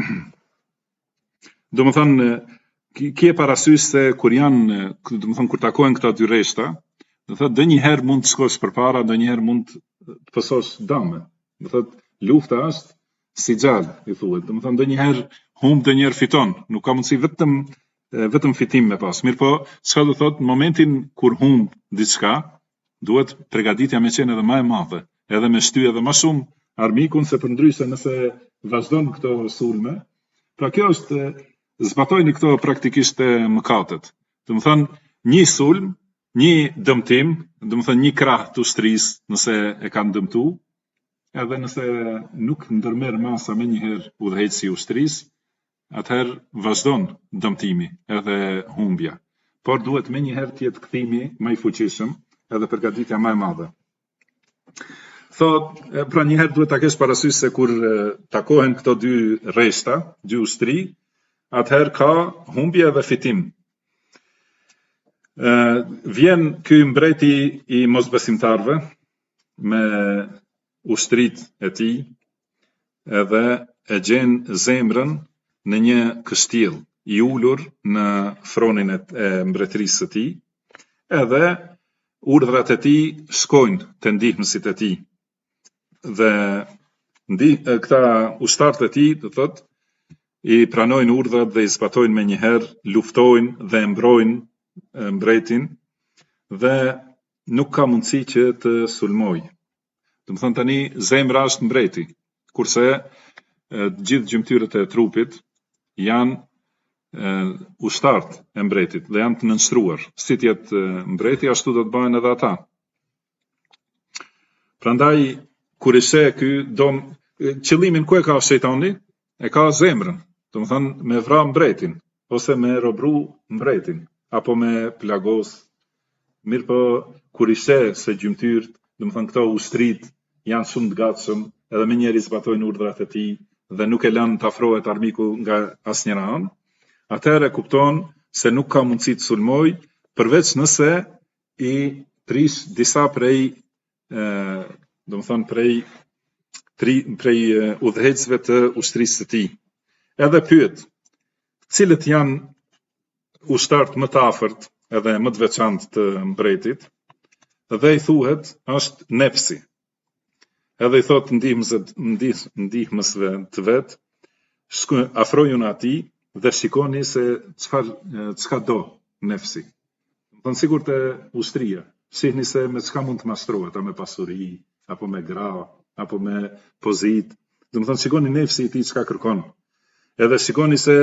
do të thënë, kje parasysh se kur janë, do të thënë, kur takohen këta dy rreshta, do të thënë, ndonjëherë mund të shkosh përpara, ndonjëherë mund të pësosh dame. Do të thënë, lufta është si gjallë, i thuhet. Do të thënë, ndonjëherë humb, ndonjëherë fiton. Nuk ka mundësi vetëm fitim me pas. Mirë po, çka do thotë, në momentin kur humb diçka, duhet përgatitja me qenë edhe më e madhe, edhe me shty edhe më shumë armikun, se përndryshe nëse vazhdon këto sulme, pra kjo është, zbatojnë këto praktikisht mëkatet. Do të thënë, një sulm, një dëmtim, do të thënë një krah të ushtrisë nëse e kanë dëmtu, edhe nëse nuk ndërmerr masa me njëherë udhëheqësi i ushtrisë, atëherë vazhdon dëmtimi edhe humbja. Por duhet me njëherë të jetë kthimi më i fuqishëm edhe përgatitja më e madhe. Thot, pra njëherë duhet ta kesh parasysh se kur takohen këto dy rreshta, dy ushtri, atëherë ka humbje dhe fitim. Vjen ky mbreti i mosbesimtarve me ushtrit e tij, edhe e gjen zemrën në një kështjell i ulur në fronin e mbretërisë së tij, edhe urdhrat e tij shkojnë te ndihmësit e tij. Dhe këta ushtarët e tij, do thotë, i pranojnë urdhrat dhe i zbatojnë me njëherë, luftojnë dhe mbrojnë mbretin, dhe nuk ka mundësi që të sulmojë. Do të thënë tani zemra është mbreti, kurse gjithë gjymtyrët e trupit janë ushtarët e mbretit dhe janë të nënshtruar. Si të jetë mbreti, ashtu do të bëhen edhe ata. Prandaj kur i sheh ky qëllimin ku e ka shejtani? E ka zemrën. Do të thënë me vra mbretin ose me robru mbretin apo me plagos. Mirë po kur i sheh se gjymtyrët, do të thënë këto ushtrit janë shumë të gatshëm, edhe me njëri zbatojnë urdhrat e tij dhe nuk e lënë të afrohet armiku nga asnjëra anë, atëherë kupton se nuk ka mundësi të sulmoj, përveç nëse i prish disa prej, do të thënë prej udhëheqësve të ushtrisë së tij. Edhe pyet, cilët janë ushtarët më të afërt edhe më të veçantë të mbretit, dhe i thuhet është nefsi. Edhe i thot ndihmësve të vet, afrojun atij dhe shikoni se çka do nefsi. Thënë sigur të ushtria, shihni se me çka mund të mashtrohet, a me pasuri, apo me gra, apo me pozit. Domethënë shikoni nefsi i tij çka kërkon. Edhe shikoni se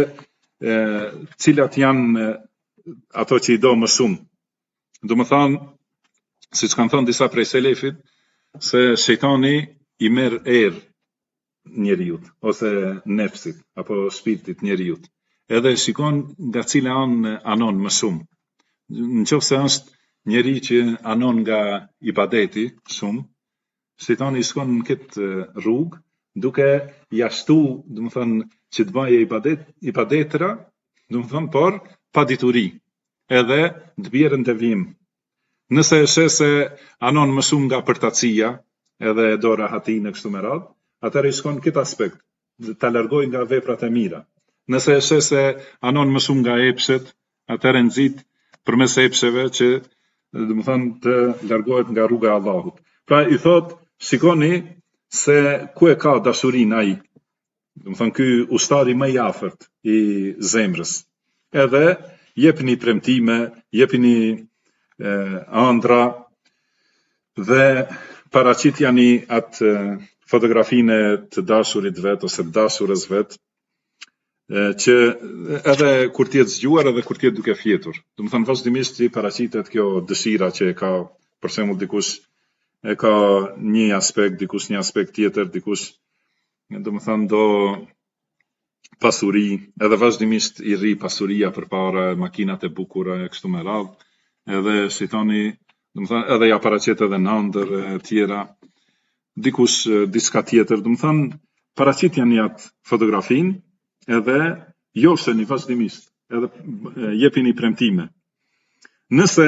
cilat janë ato që i do më shumë. Domethënë, siç kanë thënë disa prej selefit, se shejtani i merr erë njeriut, ose nefsit, apo shpirtit njeriut. Edhe shikon nga cila anë anon më shumë. Nëse është njeri që anon nga ibadeti shumë, shejtani shkon në këtë rrugë, duke jashtu, domethënë, që të baje ibadetra, domethënë, por pa dituri, edhe të bjerë në devijim. Nëse e sheh se anon më shumë nga përtacia, edhe do rahatin e kështu me radhë, atëherë i shkon këtë aspekt, ta largoj nga veprat e mira. Nëse e sheh se anon më shumë nga epshet, atëherë nxit përmes epsheve që, domethënë, të largohet nga rruga e Allahut. Pra i thot, shikoni se ku e ka dashurinë ai. Domethënë ky ushtari më i afërt i zemrës. Edhe jepni premtime, jepni ëndra dhe paraqitjani atë fotografinë të dashurit vet ose të dashurës vet, që edhe kur të jetë zgjuar edhe kur të jetë duke fjetur. Domethënë vazhdimisht i paraqitet kjo dëshira që e ka, për shembull dikush e ka një aspekt, dikush një aspekt tjetër, dikush domethënë do pasuri, edhe vazhdimisht i rri pasuria përpara, makinat e bukura e kështu me radhë, edhe shejtani, domethënë edhe ja paraqet edhe në ëndër e tjera, dikush diçka tjetër, domethënë paraqitjani atë fotografinë, edhe josheni vazhdimisht, edhe jepini premtime. Nëse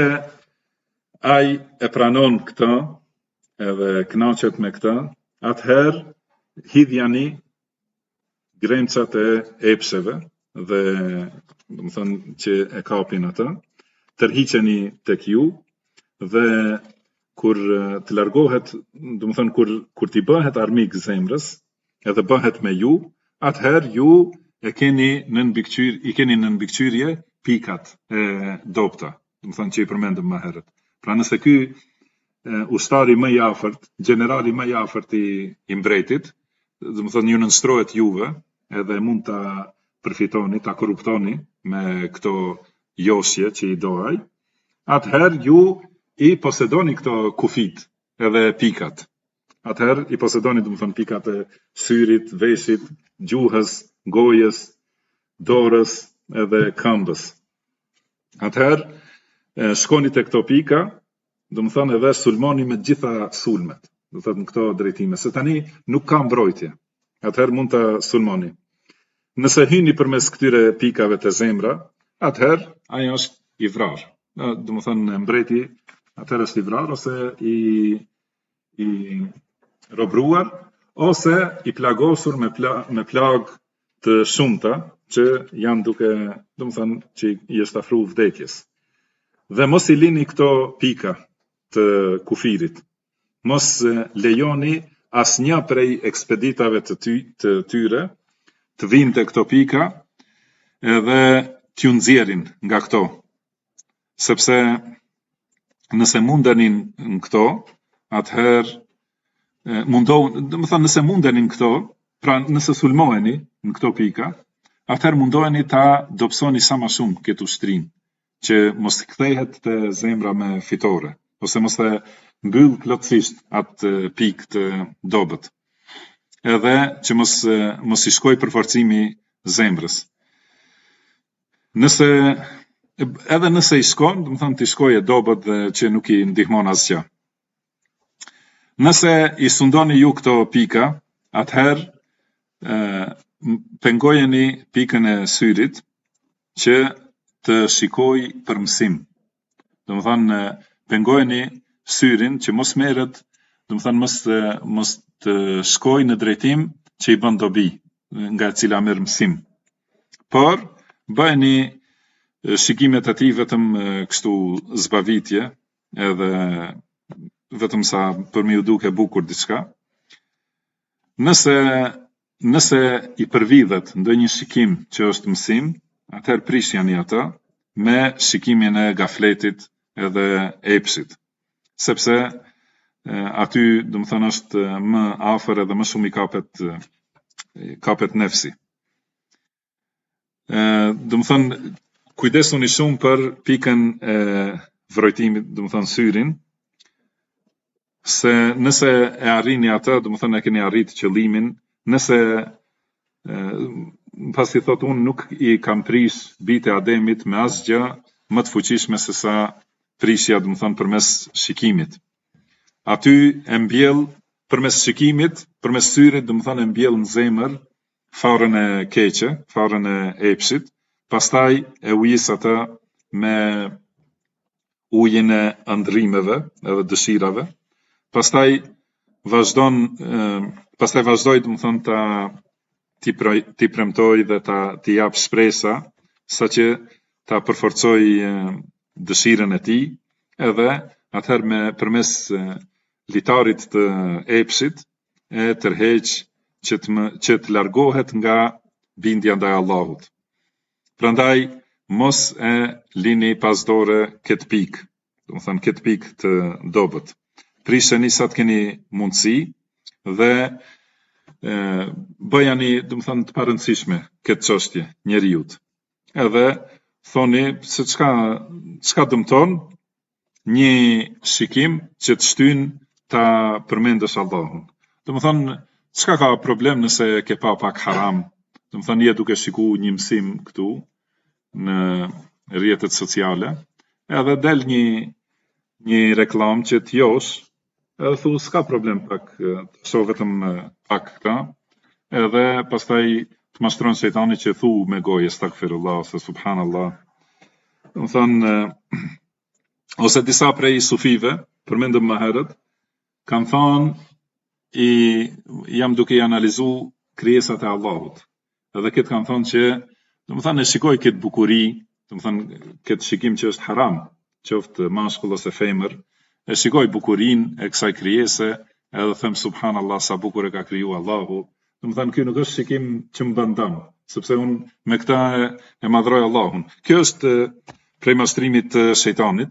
ai e pranon këtë, edhe kënaqet me këtë, atëherë hidhjani gremcat e epsheve dhe domethënë që e kapin atë, tërhiqeni tek ju dhe kur të largohet, domethënë kur t'i bëhet armik zemrës, edhe bëhet me ju, atëherë ju i keni në mbikëqyrje pikat e dobta, domethënë që i përmendëm më herët. Pra nëse ky ushtari më i afërt, generali më i afërt i mbretit, domethënë ju nënshtrohet juve, edhe mund ta përfitoni, ta korruptoni me këto joshje që i do ai, atëherë ju i posedoni këto kufit edhe pikat. Atëherë i posedoni domethënë pikat e syrit, veshit, gjuhës, gojës, dorës edhe këmbës. Atëherë shkoni te këto pika, domethënë edhe sulmoni me gjitha sulmet, domethënë në këto drejtime, se tani nuk ka mbrojtje. Atëherë mund ta sulmoni. Nëse hyni përmes këtyre pikave të zemra, atëherë ai është i vrarë. Domethënë mbreti atëherë është i vrarë ose i robruar, ose i plagosur me plagë të shumta që janë duke, domethënë që i është afruar vdekjes. Dhe mos i lini këto pika të kufirit. Mos lejoni asnjë prej ekspeditave të tyre të vinë te këto pika edhe t'ju nxjerrin nga këto. Sepse nëse mundenin në këto, atëherë domethënë nëse mundenin këto, pra nëse sulmoheni në këto pika, atëherë mundoheni ta dobësoni sa më shumë këtë ushtrinë, që mos kthehet te zemra me fitore, ose mos e mbyll plotësisht atë pikë të dobët. Edhe që mos i shkoj përforcimi zemrës. Edhe nëse i shkon, domethënë të shkojë dobët dhe që nuk i ndihmon asgjë. Nëse i sundoni ju këto pika, atëherë pengojeni pikën e syrit që të shikoj për mësim. Domethënë pengojeni syrin që mos merret, domethënë mos të shkoj në drejtim që i bën dobi, nga cila merr mësim. Por bëheni shikimet e tij vetëm kështu zbavitje, edhe vetëm sa për mi u duke bukur diçka. Nëse i përvidhet ndonjë shikim që është mësim, atëherë prishjani ata me shikimin e gafletit edhe epshit, sepse aty do të thënë është më afër edhe më shumë i kapet nefsi. Do të thënë kujdesuni shumë për pikën e vrojtimit, do të thënë syrin, se nëse e arrini atë, do të thënë e keni arrit qëllimin, nëse pasi thot unë nuk i kam prish bite Ademit me asgjë më të fuqishme se sa prishja, do të thënë përmes shikimit. Aty e mbjell përmes shikimit, përmes syrit, do të thënë e mbjell në zemër farën e keqe, farën e epshit, pastaj e ujis atë me ujin e ëndrrimeve edhe dëshirave, pastaj vazhdoj, do të thënë ti premtoj dhe ti jap shpresa, saqë ta përforcoj dëshirën e tij, edhe atëherë përmes litarit të epshit e tërheq që të largohet nga bindja ndaj Allahut. Prandaj mos e lini pas dore këtë pikë, do të thënë këtë pikë të dobët. Prisheni sa të keni mundësi dhe bëjani, do të thënë, të parëndësishme këtë çështje njeriut. Edhe thoni se çka dëmton një shikim që të shtyn ta përmendësh Allahun. Do të thënë, çka ka problem nëse ke pa pak haram? Do të thënë, je duke shiku një mësim këtu në rrjetet sociale, edhe del një reklam që t'josh, edhe thu s'ka problem pak, të shoh vetëm pak këta, edhe pastaj të mashtron shejtani që thu me gojë astaghfirullah ose subhanallah. Do të thënë, ose disa prej sufive, përmendëm më herët, kanë thënë jam duke i analizu krijesat e Allahut. Edhe këtë kanë thënë që, do të thënë, e shikoj këtë bukuri, do të thënë, këtë shikim që është haram, qoftë mashkull ose femër, e shikoj bukurin e kësaj krijese, edhe them subhanallah sa bukur e ka kriju Allahu. Do të thënë, ky nuk është shikim që më bën dëm, sepse unë me këta e madhroj Allahun. Kjo është prej mashtrimit të shejtanit.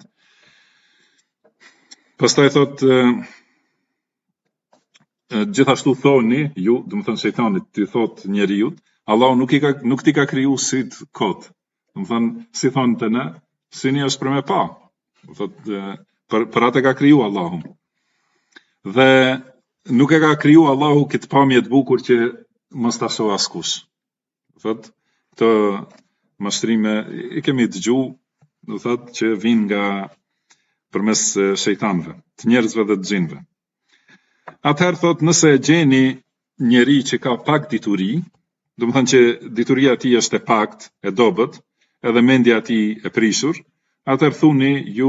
Pastaj thot, gjithashtu thoni ju, do të thënë shejtanit, ty thot njeriut, Allahu nuk ti ka kriju syt kot. Do të thënë, si thonë të ne, syni është për me pa. Thot, për atë ka kriju Allahu. Dhe nuk e ka kriju Allahu këtë pamje të bukur që mos ta shoh askush. Thot, këto mashtrime i kemi dëgju, do thot që vijnë nga përmes shejtanëve, të njerëzve dhe të xhinëve. Atëherë thot, nëse e gjeni njeri që ka pak dituri, do të thënë që dituria e tij është e pakt, e dobët, edhe mendja e tij e prishur, atëherë thuni ju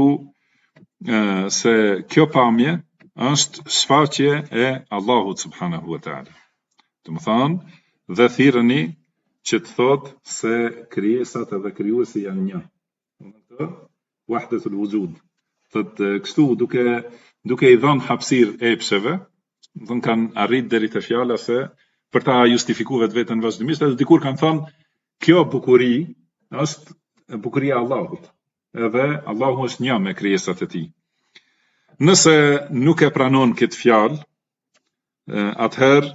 se kjo pamje është shfaqje e Allahut subhanahu wa taala. Do të thënë, dhe thirrni që të thotë se krijesat edhe krijuesi janë një. Do të thotë wahdatul wujud. Thotë kështu duke i dhënë hapësirë epsheve, do të thënë kanë arrit deri te fjala se për ta justifikuar vetveten vazhdimisht, edhe dikur kanë thënë kjo bukuri është bukuria e Allahut. Edhe Allahu është një me krijesat e tij. Nëse nuk e pranon këtë fjalë, atëherë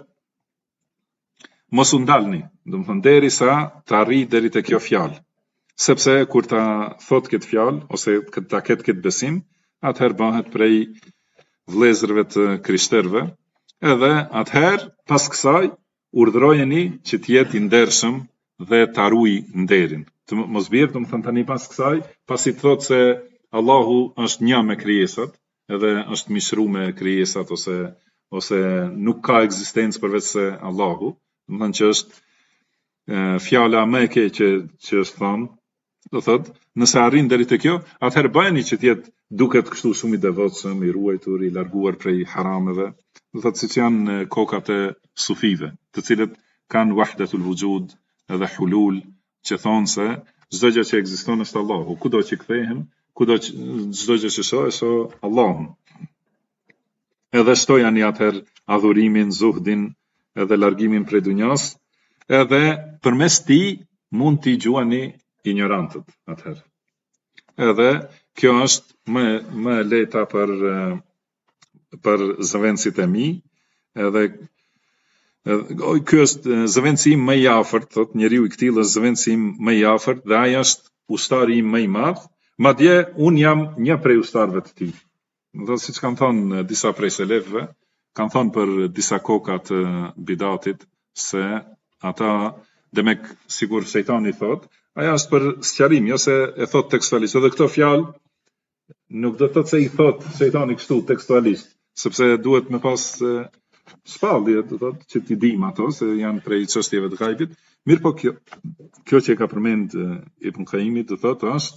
mos u ndalni, do të thënë derisa të arrijë deri te kjo fjalë. Sepse kur ta thot këtë fjalë ose ta ketë këtë besim, atëherë bëhet prej vëllezërve të krishterëve, edhe atëherë pas kësaj urdhrojeni që të jetë i ndershëm dhe ta ruajë nderin. Të mos bjerë, do të thënë tani pas kësaj, pasi të thotë se Allahu është një me krijesat, edhe është mishru me krijesat ose nuk ka ekzistencë përveç se Allahu, do të thënë që është fjala më e keqe që është thënë, do thotë, nëse arrin deri te kjo, atëherë bëheni që të jetë duket kështu shumë i devotshëm, i ruajtur, i larguar prej harameve, do thotë siç janë kokat e sufive, të cilët kanë wahdatul wujud edhe hulul, që thonë se çdo gjë që ekziston është Allahu. Kudo që kthehen, çdo gjë që shoh Allahun. Edhe shtojani atëherë adhurimin, zuhdin, edhe largimin prej dunjas, edhe përmes tij mund t'i gjuani ignorantët atëherë. Edhe kjo është më e lehta për zëvendësit e mi, edhe ky është zëvendësi im më i afërt, thot njeriu i këtillë është zëvendësi im më i afërt dhe ai është ustari im më i madh, madje un jam një prej ustarëve të tij. Dhe siç kanë thënë disa prej selefëve, kanë thënë për disa koka të bidatit se ata demek sigur shejtani thot, ajo është për sqarim, jo se e thot tekstualisht. Edhe këtë fjalë nuk do të thotë se i thot shejtani kështu tekstualisht, sepse duhet me pas shpallje, do thotë që ti dim ato se janë prej çështjeve të ghaibit. Mirë po kjo që ka përmend Ibn Qayyimi do thotë është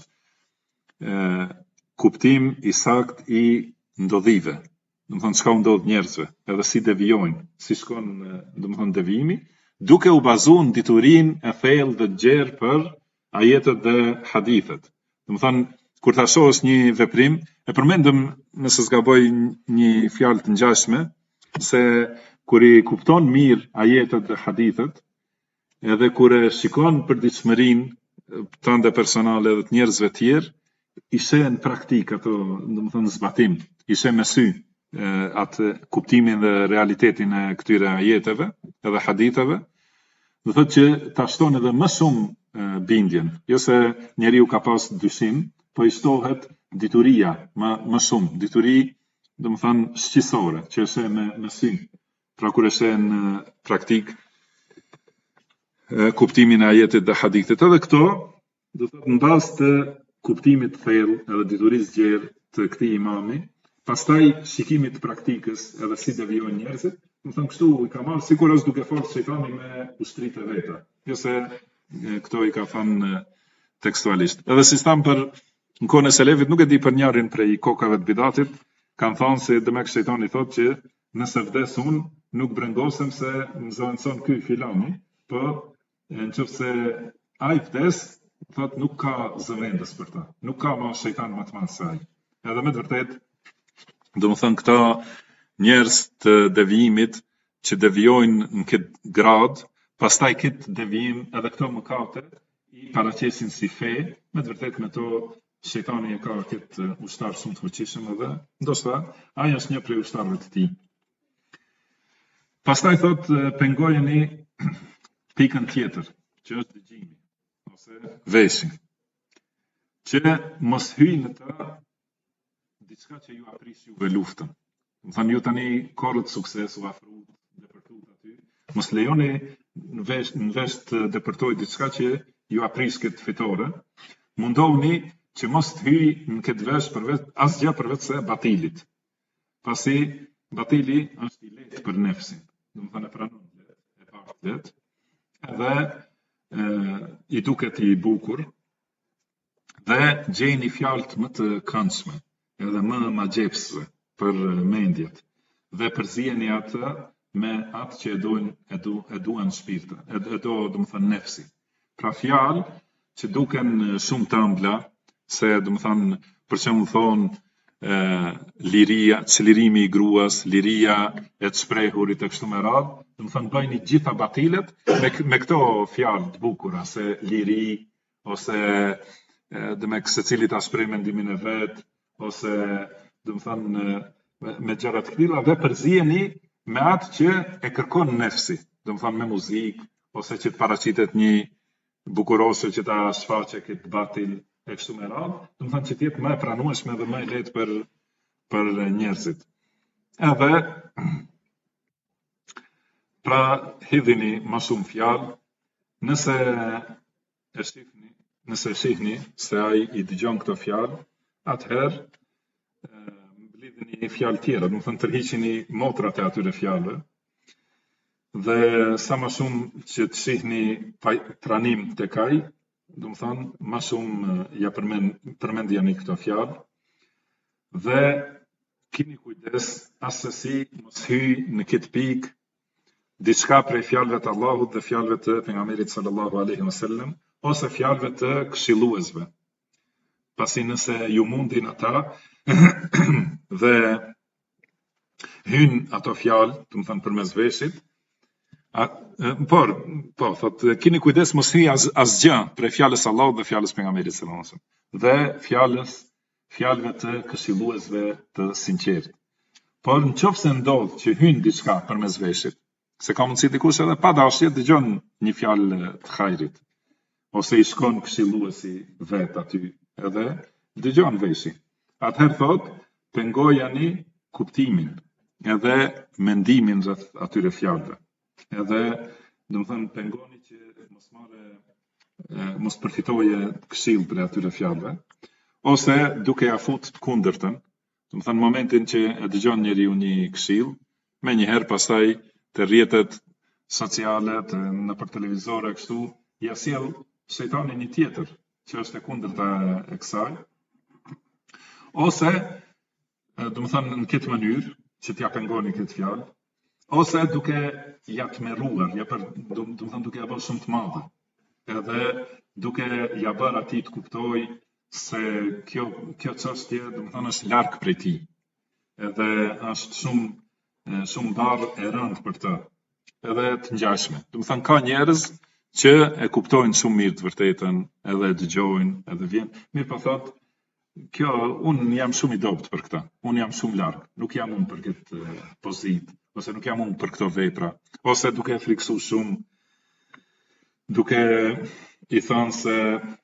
kuptim i sakt i ndodhive. Do të thonë çka u ndodh njerëzve, edhe si devijojnë, si shkon do të thonë devijimi, duke u bazuar në diturinë e thellë dhe të gjerë për ajetet dhe hadithet. Do të thonë kur ta shohësh një veprim, e përmendëm nëse s'gaboj një fjalë të ngjashme, se kur i kupton mirë ajetet dhe hadithet, edhe kur e shikon përditshmërinë tënde personale dhe të njerëzve tjerë, i sheh në praktik ato, do të thonë zbatim, i sheh me sy atë kuptimin dhe realitetin e këtyre ajeteve edhe haditheve, do thotë që ta shton edhe më shumë bindjen, jo se njeriu ka pas dyshim, po i shtohet dituria më shumë, dituri do të thonë shqisore, që e sheh me sy. Pra kur e sheh në praktik kuptimin e ajetit dhe hadithit, edhe këto do thotë në bazë të kuptimit të thellë edhe diturisë gjerë të këtij imami, pastaj shikimit të praktikës edhe si devijojnë njerëzit, do të thonë kështu i ka marrë sikur është duke folur shejtani me ushtritë e veta, jo se këto i ka thënë tekstualisht. Edhe si tham për në kohën e selefit, nuk e di për njërin prej kokave të bidatit, kanë thënë se demek shejtani thotë që nëse vdes unë, nuk brengosem se më zëvendëson ky filani, po nëse ai vdes, thotë nuk ka zëvendës për ta, nuk ka më shejtan më të madh se ai. Edhe me të vërtetë, do të thonë këta njerëz të devijimit që devijojnë në këtë grad, pastaj këtë devijim edhe këto mëkate i paraqesin si fe, me të vërtetë me to shejtani e ka këtë ushtar shumë të fuqishëm edhe ndoshta ai është një prej ushtarëve të tij. Pastaj thotë pengojeni pikën tjetër, që është dëgjimi ose veshi, që mos hyjë në të diçka që ju apris juve luftën. Do thënë ju tani korrët sukses u afruat, depërtuat aty, mos lejoni në vesh të depërtoj diçka që ju apris këtë fitore, mundohuni që mos të hyj në këtë vesh asgjë përveç se batilit. Pasi batili është i lehtë për nefsin, do të thënë e pranon lehtë, e bashkë lehtë, edhe i duket i bukur, dhe gjejni fjalët më të këndshme, edhe më magjepsëve për mendjet, dhe përzijeni atë me atë që e duan shpirtët, e do të thënë nefsi. Pra fjalë që duken shumë të ëmbla, se do të thënë për shembull thonë liria, çlirimi i gruas, liria e të shprehurit e kështu me radhë, do të thënë bëjni gjitha batilet me këto fjalë të bukura, se liri ose demek secili ta shpreh mendimin e vet, ose do të thënë me gjëra të tilla, dhe përziheni me atë që e kërkon nefsi, do të thënë me muzikë, ose që të paraqitet një bukurose që ta shfaqe këtë batil e kështu me radhë, do të thënë që të jetë më e pranueshme dhe më e lehtë për njerëzit. Edhe pra hidhini më shumë fjalë, nëse shihni se ai i dëgjon këto fjalë, atëherë mblidheni fjalë tjera, do të thënë tërhiqini motrat e atyre fjalëve, dhe sa më shumë që të shihni pranim tek ai, do të thënë më shumë ja përmendjeni këto fjalë, dhe keni kujdes asesi mos hyj në këtë pikë diçka prej fjalëve të Allahut dhe fjalëve të pejgamberit sallallahu alaihi wasallam, ose fjalëve të këshilluesve. Pasi nëse ju mundin ata dhe hyn ato fjalë, do të thënë përmes veshit, thot, keni kujdes mos hyj asgjë prej fjalës Allahut dhe fjalës pejgamberit sallallahu alajhi wasallam dhe fjalëve të këshilluesve të sinqert. Por nëse ndodh që hyn diçka përmes veshit, se ka mundësi dikush edhe pa dashje dëgjon një fjalë të hajrit, ose i shkon këshilluesi vet aty edhe dëgjon veshi. Atëherë thot, pengojani kuptimin edhe mendimin rreth atyre fjalëve. Edhe, do të thënë, pengoni që mos përfitoje këshill për atyre fjalëve, ose duke ja fut të kundërtën, do të thënë momentin që e dëgjon njeriu një këshill, menjëherë pastaj të rrjetet sociale, nëpër televizor e kështu, ja sjell shejtani një tjetër që është e kundërta e kësaj, ose, do të thënë në këtë mënyrë që t'ja pengoni këtë fjalë, ose duke ja tmerruar, do të thënë duke ja bërë shumë të madhe, edhe duke ja bërë atij të kuptoj se kjo çështje, do të thënë, është larg prej tij. Edhe është shumë barë e rëndë për të, edhe të ngjashme. Do të thënë ka njerëz që e kuptojnë shumë mirë të vërtetën, edhe e dëgjojnë, edhe vjen. Mirë po thotë, unë jam shumë i dobët për këtë. Unë jam shumë larg, nuk jam unë për këtë pozitë, ose nuk jam unë për këto vepra, ose duke e friksu shumë, duke i thënë se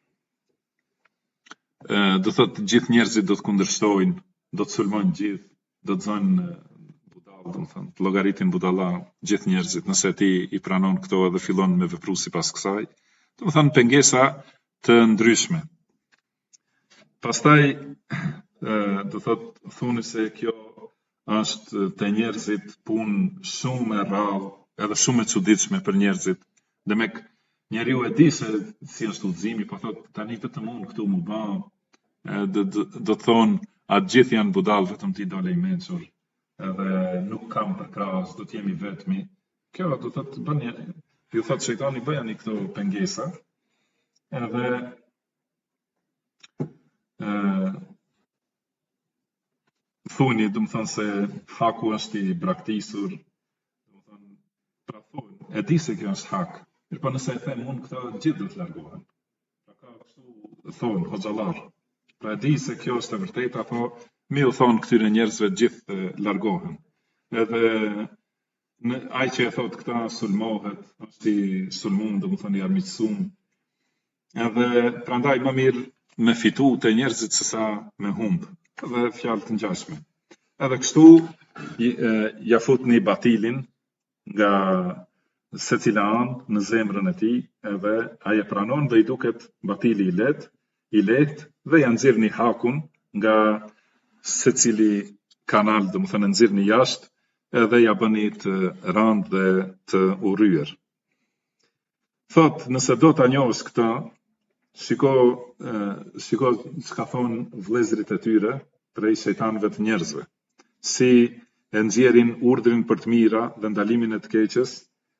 do thotë gjithë njerëzit do të kundërshtojnë, do të sulmojnë gjithë, do të zënë budall, do të thënë, llogaritin budalla gjithë njerëzit, nëse ti i pranon këto edhe fillon me vepru sipas kësaj, do të thënë pengesa të ndryshme. Pastaj do thotë thoni se kjo është te njerëzit punë shumë e rrallë, edhe shumë e çuditshme për njerëzit. Demek njeriu e di se si është udhëzimi, po thotë tani vetëm unë këtu më bë, do të thonë atë gjithë janë budall, vetëm ti dole i mençur, edhe nuk kam për krahas, do të jemi vetmi. Kjo do thotë bëni, ju thotë shejtani bëjani këto pengesa, edhe thoni, do të thonë se haku është i braktisur, do të thonë, pra thonë, e di se kjo është hak, po nëse e them unë këto gjithë do të largohen. Pra ka kështu thonë hoxhallar. Pra e di se kjo është e vërtetë, apo mi u thonë këtyre njerëzve gjithë largohen. Edhe ai që e thotë këta sulmohet, është i sulmuar, do të thonë i armiqësuar. Edhe prandaj më mirë me fitu të njerëzit sesa me humbë, edhe fjalë të ngjashme. Edhe kështu ja futni batilin nga secila anë në zemrën e tij, edhe ai e pranon dhe i duket batili i lehtë dhe ja nxjerrni hakun nga secili kanal, do të thënë nxjerrni jashtë, edhe ja bëni të rëndë dhe të urryer. Thot, nëse do ta njohësh këtë, shiko çka thon vëllezërit e tyre prej shejtanëve të njerëzve, si e nxjerrin urdhrin për të mira dhe ndalimin e të keqes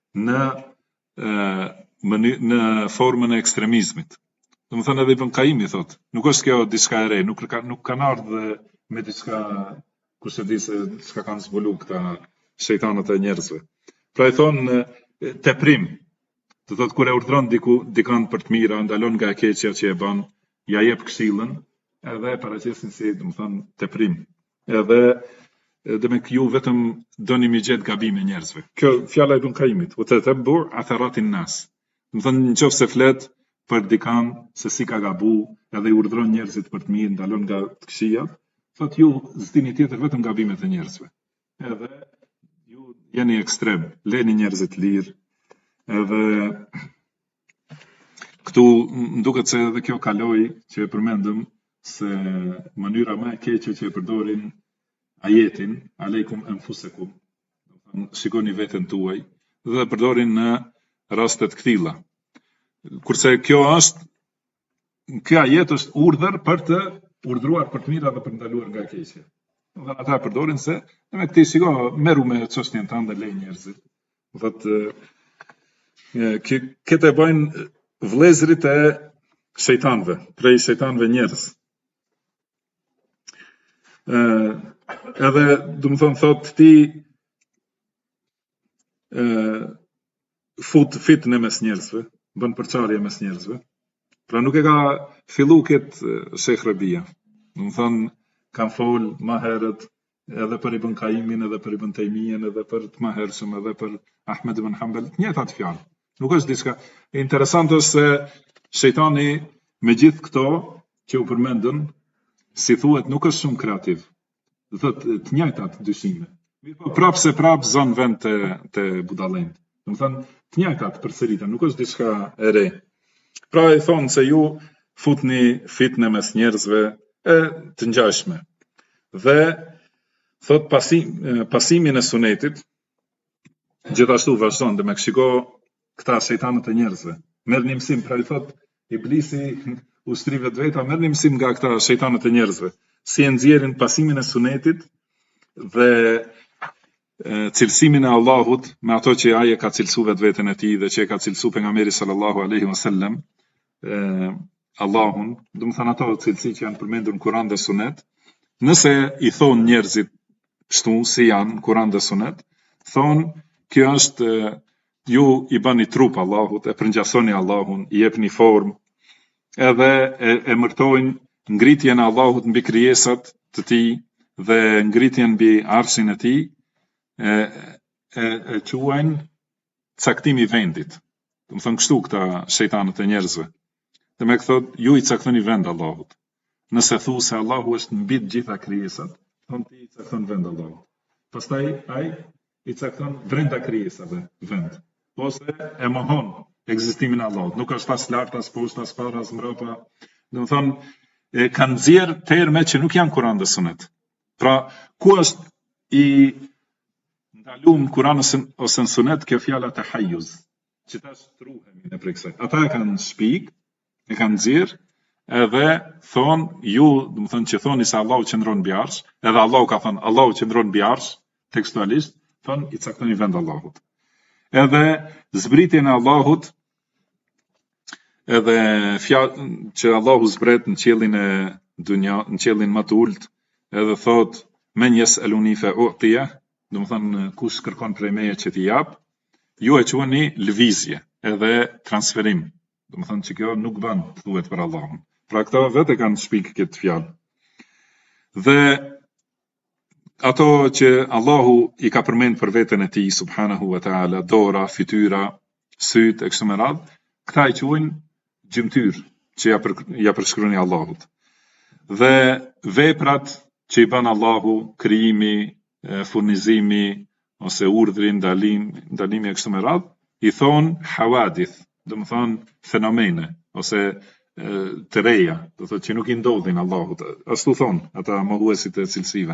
në formën e ekstremizmit. Do të thënë edhe Ibn Qayyim thot, nuk është kjo diçka e re, nuk kanë ardhur me diçka kush e di se çka kanë zbulu këta shejtanët e njerëzve. Pra i thon teprim. Do thotë kur e urdhron dikant për të mira, ndalon nga e keqja që e bën, ja jep këshillën, edhe paraqesin si, do të thonë, teprim. Edhe demek ju vetëm doni mi gjet gabime njerëzve. Kjo fjala e Ibn Qayyimit, u tatabbu atharatin nas. Do thonë nëse flet për dikant se si ka gabu, edhe i urdhron njerëzit për të mirë, ndalon nga të këqijat, thotë ju zdini tjetër vetëm gabimet e njerëzve. Edhe ju jeni ekstrem, leni njerëzit lirë. Edhe këtu nduket se edhe kjo kaloi që e përmendëm se mënyra më e keqe që e përdorin ajetin aleikum anfusakum, shikoni veten tuaj, dhe e përdorin në raste të këtilla. Kurse kjo ajet është urdhër për të urdhruar për të mira dhe për ndaluar nga e keqja. Dhe ata përdorin se me këti shiko merru me çështjen tënde, lej njerëzit. Thotë këtë e bëjnë vëllezërit e shejtanëve, prej shejtanëve njerëz. Edhe do të thotë ti fut fitnë mes njerëzve, bën përçarje mes njerëzve. Pra nuk e ka fillu këtë Sheikh Rabia. Do të thonë kanë fol më herët edhe për Ibn Qayyimin, edhe për Ibn Taymijen, edhe për të mëhershëm, edhe për Ahmed ibn Hanbal, të njëjtat fjalë. Nuk është diçka. Interesant është se shejtani me gjithë këto që u përmendën, si thuhet, nuk është shumë kreativ. Do thotë të njëjtat dyshime. Po prapë zon vend te budallënt. Do të thonë të njëjtat përsëriten, nuk është diçka e re. Pra i thonë se ju futni fitnë mes njerëzve e të ngjashme. Dhe thot pasimin e sunetit gjithashtu vazhdon dhe me shiko këta shejtanët e njerëzve. Merrni mësim, pra i thot Iblisi ushtrive të veta, merrni mësim nga këta shejtanët e njerëzve, si e nxjerrin pasimin e sunetit dhe cilësimin e Allahut me ato që ai e ka cilësuar vetveten e tij dhe që e ka cilësuar pejgamberi sallallahu alaihi wasallam, Allahun, do të thonë ato cilësi që janë përmendur në Kur'an dhe Sunet. Nëse i thon njerëzit kështu si janë në Kur'an dhe Sunet, thon kjo është ju i bani trup Allahut, e përngjasoni Allahun, i jepni formë, edhe e mërtojnë ngritjen e Allahut mbi krijesat të tij dhe ngritjen mbi arshin e tij, e quajnë caktimi i vendit. Do të thonë kështu këta shejtanët e njerëzve. Dhe me këthot, ju i caktoni vend Allahut. Nëse thu se Allahu është mbi të gjitha krijesat, thonë ti i cakton vend Allahut. Pastaj ai i cakton brenda krijesave vend. Ose e mohon ekzistimin e Allahut. Nuk është as lart, as poshtë, as para, as mbrapa. Do të thonë, kanë nxjerr terme që nuk janë Kur'an dhe Sunet. Pra, ku është i ndaluar në Kur'an ose në Sunet kjo fjala tahayyuz, që tash truhemi në prej kësaj. Ata e kanë shpik, e kanë nxjerr, edhe thonë ju, do të thonë që thoni se Allahu qëndron mbi arsh, edhe Allahu ka thënë Allahu qëndron mbi arsh, tekstualisht, thonë i caktoni vend Allahut. Edhe zbritjen e Allahut, edhe fjalë që Allahu zbret në qiellin e dunja, në qiellin më të ulët, edhe thot men yes'aluni fa u'tiya, do të thonë kush kërkon prej meje që t'i jap, ju e quani lëvizje, edhe transferim. Do të thonë që kjo nuk bën të thuhet për Allahun. Pra këta vetë kanë shpik këtë fjalë. Dhe ato që Allahu i ka përmend për veten e tij subhanahu wa taala, dora, fytyra, syt e kështu me radhë, këta i quajnë gjymtyr që ja përshkruani Allahut. Dhe veprat që i bën Allahu, krijimi, furnizimi ose urdhri, ndalimi e kështu me radhë, i thon hawadith, do të thonë fenomene ose të reja, do thotë që nuk i ndodhin Allahut. Ashtu thon ata mohuesit e cilësive.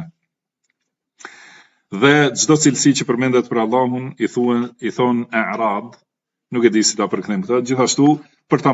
Dhe çdo cilësi që përmendet për Allahun i thon a'rad, nuk e di si ta përkthejmë këtë, gjithashtu për ta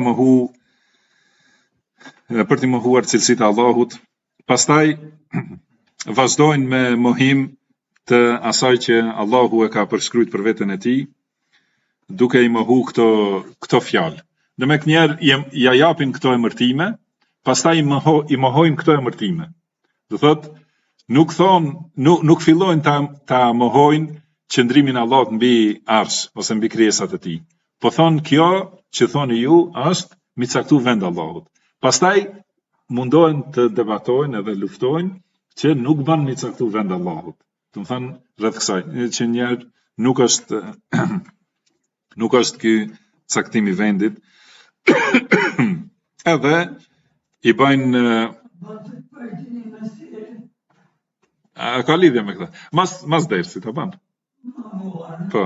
mohuar cilësitë e Allahut. Pastaj vazhdojnë me mohim të asaj që Allahu e ka përshkruajtur për veten e tij, duke i mohu këto fjalë. Dhe me kënjerë ja japin këto emërtime, pastaj i mohojnë këto emërtime. Do thotë, nuk fillojnë ta mohojnë qëndrimin e Allahut mbi arsh ose mbi krijesat e tij. Po thonë kjo që thoni ju është mi caktu vend Allahut. Pastaj mundohen të debatojnë edhe luftojnë që nuk bën mi caktu vend Allahut. Do të thonë rreth kësaj, që njerë nuk është ky caktimi vendit. Edhe i bëjnë ka lidhje me këtë. Mas dersit, a ban? Po.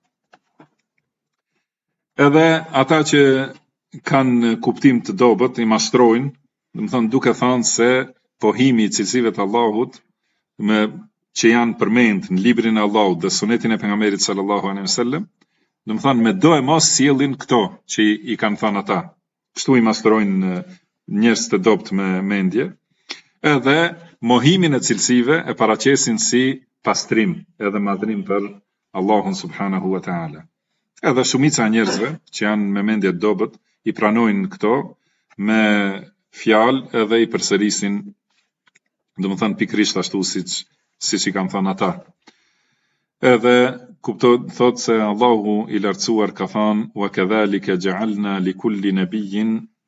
Edhe ata që kanë kuptim të dobët i mashtrojnë, do të thonë duke thënë se pohimi i cilësive të Allahut që janë përmend në librin e Allahut dhe sunetin e pejgamberit sallallahu alaihi wasallam, do të thonë me do e mos sjellin këto që i kanë thënë ata. Kështu i mashtrojnë njerëz të dobët me mendje. Edhe mohimin e cilësive e paraqesin si pastrim edhe madhrim për Allahun subhanahu wa taala. Edhe shumica e njerëzve që janë me mendje të dobët I pranojnë këto me fjalë edhe I përsërisin, domethënë pikërisht ashtu siç I kanë thënë ata. Edhe thot se Allahu I lartësuar ka thënë wa kadhalika ja'alna li kulli nabiyyin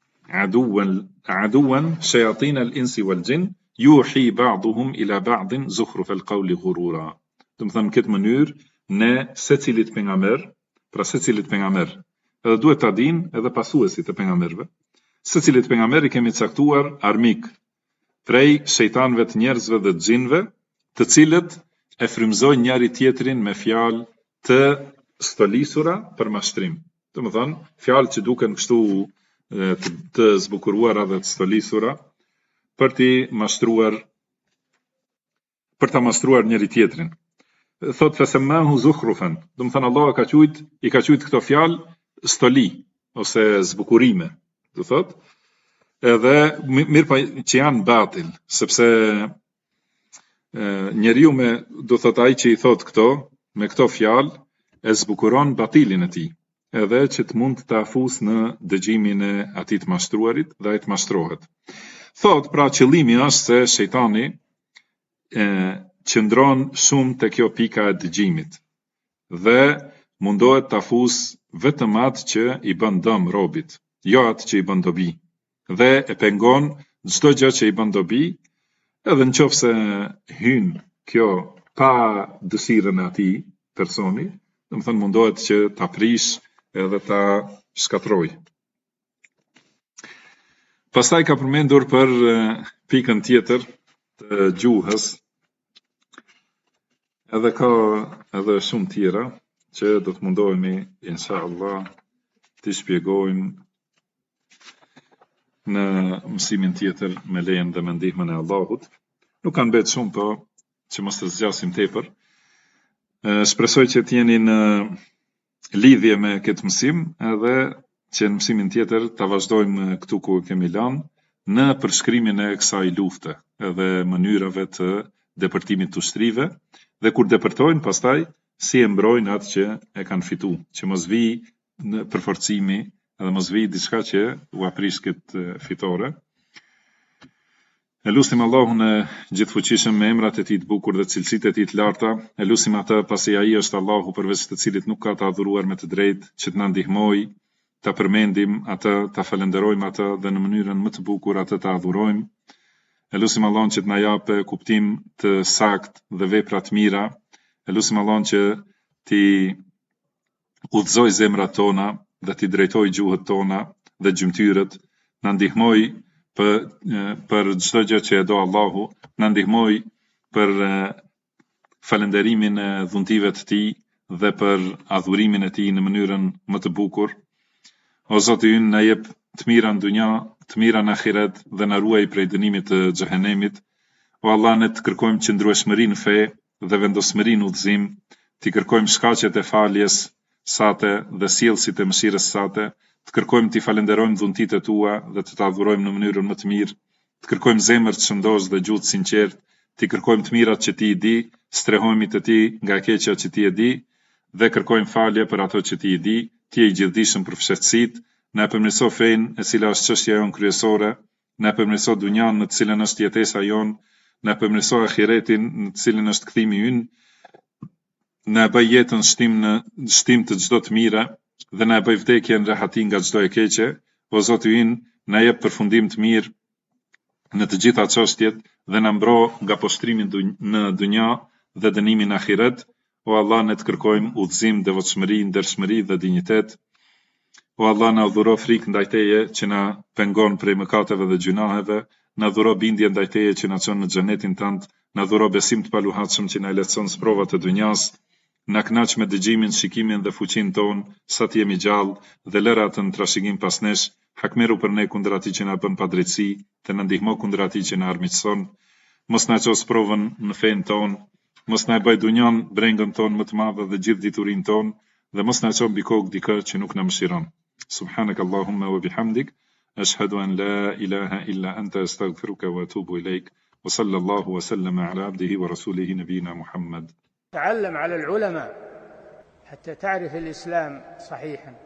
aduwan shayatin al-insi wal jin yuhi ba'dhum ila ba'din zukhruf al-qawli ghurura. Domethënë në këtë mënyrë ne secilit pejgamber, edhe duhet ta dinë edhe pasuesit e pejgamberëve. Secilit pejgamber I kemi caktuar armik prej shejtanëve të njerëzve dhe të xhinëve, të cilët e frymëzojnë njëri tjetrin me fjalë të stolisura për mashtrim. Domethënë, fjalë që duken kështu të zbukuruara dhe të stolisura për ta mashtruar njëri tjetrin. Thot fesemahu zukhrufan. Domethënë Allah I ka quajt këto fjalë stoli ose zbukurime. Do thot, edhe mirë pa që janë batil, sepse njeriu do thot ai që I thot këto, me këto fjalë e zbukuron batilin e tij, edhe që të mund të afus në dëgjimin e atij të mashtruarit dhe ai të mashtrohet. Thot, pra qëllimi është se shejtani qëndron shumë te kjo pika e dëgjimit dhe mundohet të afus vetëm atë që I bën dëm robit, jo atë që I bën dobi, dhe e pengon çdo gjë që I bën dobi, edhe nëse hyn kjo pa dëshirën e atij personi, domethënë mundohet që ta prish edhe ta shkatroj. Pastaj ka përmendur për pikën tjetër të gjuhës, edhe ka edhe shumë tjera që do të mundohemi inshallah të shpjegojmë në mësimin tjetër me lejen dhe me ndihmën e Allahut. Nuk kanë betë shumë, po që mos të zgjasim tepër. Shpresoj që të jeni në lidhje me këtë mësim, edhe që në mësimin tjetër ta vazhdojmë këtu ku kemi lanë në përshkrimin e kësaj lufte, edhe mënyrave të depërtimit të ushtrive, dhe kur depërtojnë pastaj si e mbrojnë atë që e kanë fitu, që mos vi në përforcimi edhe mos vi diçka që u aprish këtë fitore. E lutim Allahun e gjithfuqishëm me emrat e Tij të bukur dhe cilësitë e Tij të larta, e lutim atë pasi ai është Allahu përveç të cilit nuk ka të adhuruar me të drejtë, që të na ndihmojë ta përmendim atë, ta falenderojmë atë dhe në mënyrën më të bukur atë ta adhurojmë. E lutim Allahun që të na japë kuptim të saktë dhe vepra të mira. E lutim Allahun që ti udhëzoj zemrat tona dhe ti drejtoj gjuhët tona dhe gjymtyrët, na ndihmoj për çdo gjë që e do Allahu, na ndihmoj për falenderimin e dhuntive të Tij dhe për adhurimin e Tij në mënyrën më të bukur. O Zoti ynë, na jep të mira në dunja, të mira në ahiret dhe na ruaj prej dënimit të xhehenemit. O Allah, ne të kërkojmë qëndrueshmëri në fe dhe vendosmëri në udhëzim, të kërkojmë shkaqet e faljes sate dhe sjellësit e mëshirës sate, të kërkojmë të falenderojmë dhuntitë tua dhe të adhurojmë në mënyrën më të mirë, të kërkojmë zemër të shëndosh dhe gjuhë të sinqertë, të kërkojmë të mirat që Ti I di, strehojmë të Ti nga keqja që Ti e di dhe kërkojmë falje për ato që Ti I di. Ti je I gjithdijshëm për fshehtësitë, na përmirëso fenë e cila është çështja jonë kryesore, na përmirëso dunjan në të cilën është jetesa jonë, na përmirëso ahiretin në të cilin është kthimi ynë, na bëj jetën shtim të çdo të mira dhe na bëj vdekjen rehati nga çdo e keqe. O Zoti ynë, na jep përfundim të mirë në të gjitha çështjet dhe na mbro nga poshtrimi në dunja dhe dënimi në ahiret. O Allah, ne të kërkojmë udhëzim, devotshmëri, ndershmëri dhe dinjitet. O Allah, na dhuro frikë ndaj Teje që na pengon prej mëkateve dhe gjunaheve, na dhuro bindje ndaj Teje që na çon në xhenetin tënd, na dhuro besim të paluhatshëm që na lehtëson provat e dunjas, na kënaq me dëgjimin, shikimin dhe fuqinë ton, sa të jemi gjallë dhe lëra atë në trashëgim pas nesh, hakmeru për ne kundër atij që na bën padrejtësi, të na ndihmo kundër atij që na armiqson, mos na ços provën në fen ton, mos na bëj dunjan brengën ton më të madhe dhe gjithë diturinë ton, dhe mos na çon mbi kokë dikë që nuk na mëshiron. Subhanak Allahumma wa bihamdik, ashhadu an la ilaha illa anta astaghfiruka wa atubu ilaik, wa sallallahu wa sallama ala abdihi wa rasulihi nabiyina Muhammad. تعلم على العلماء حتى تعرف الإسلام صحيحا.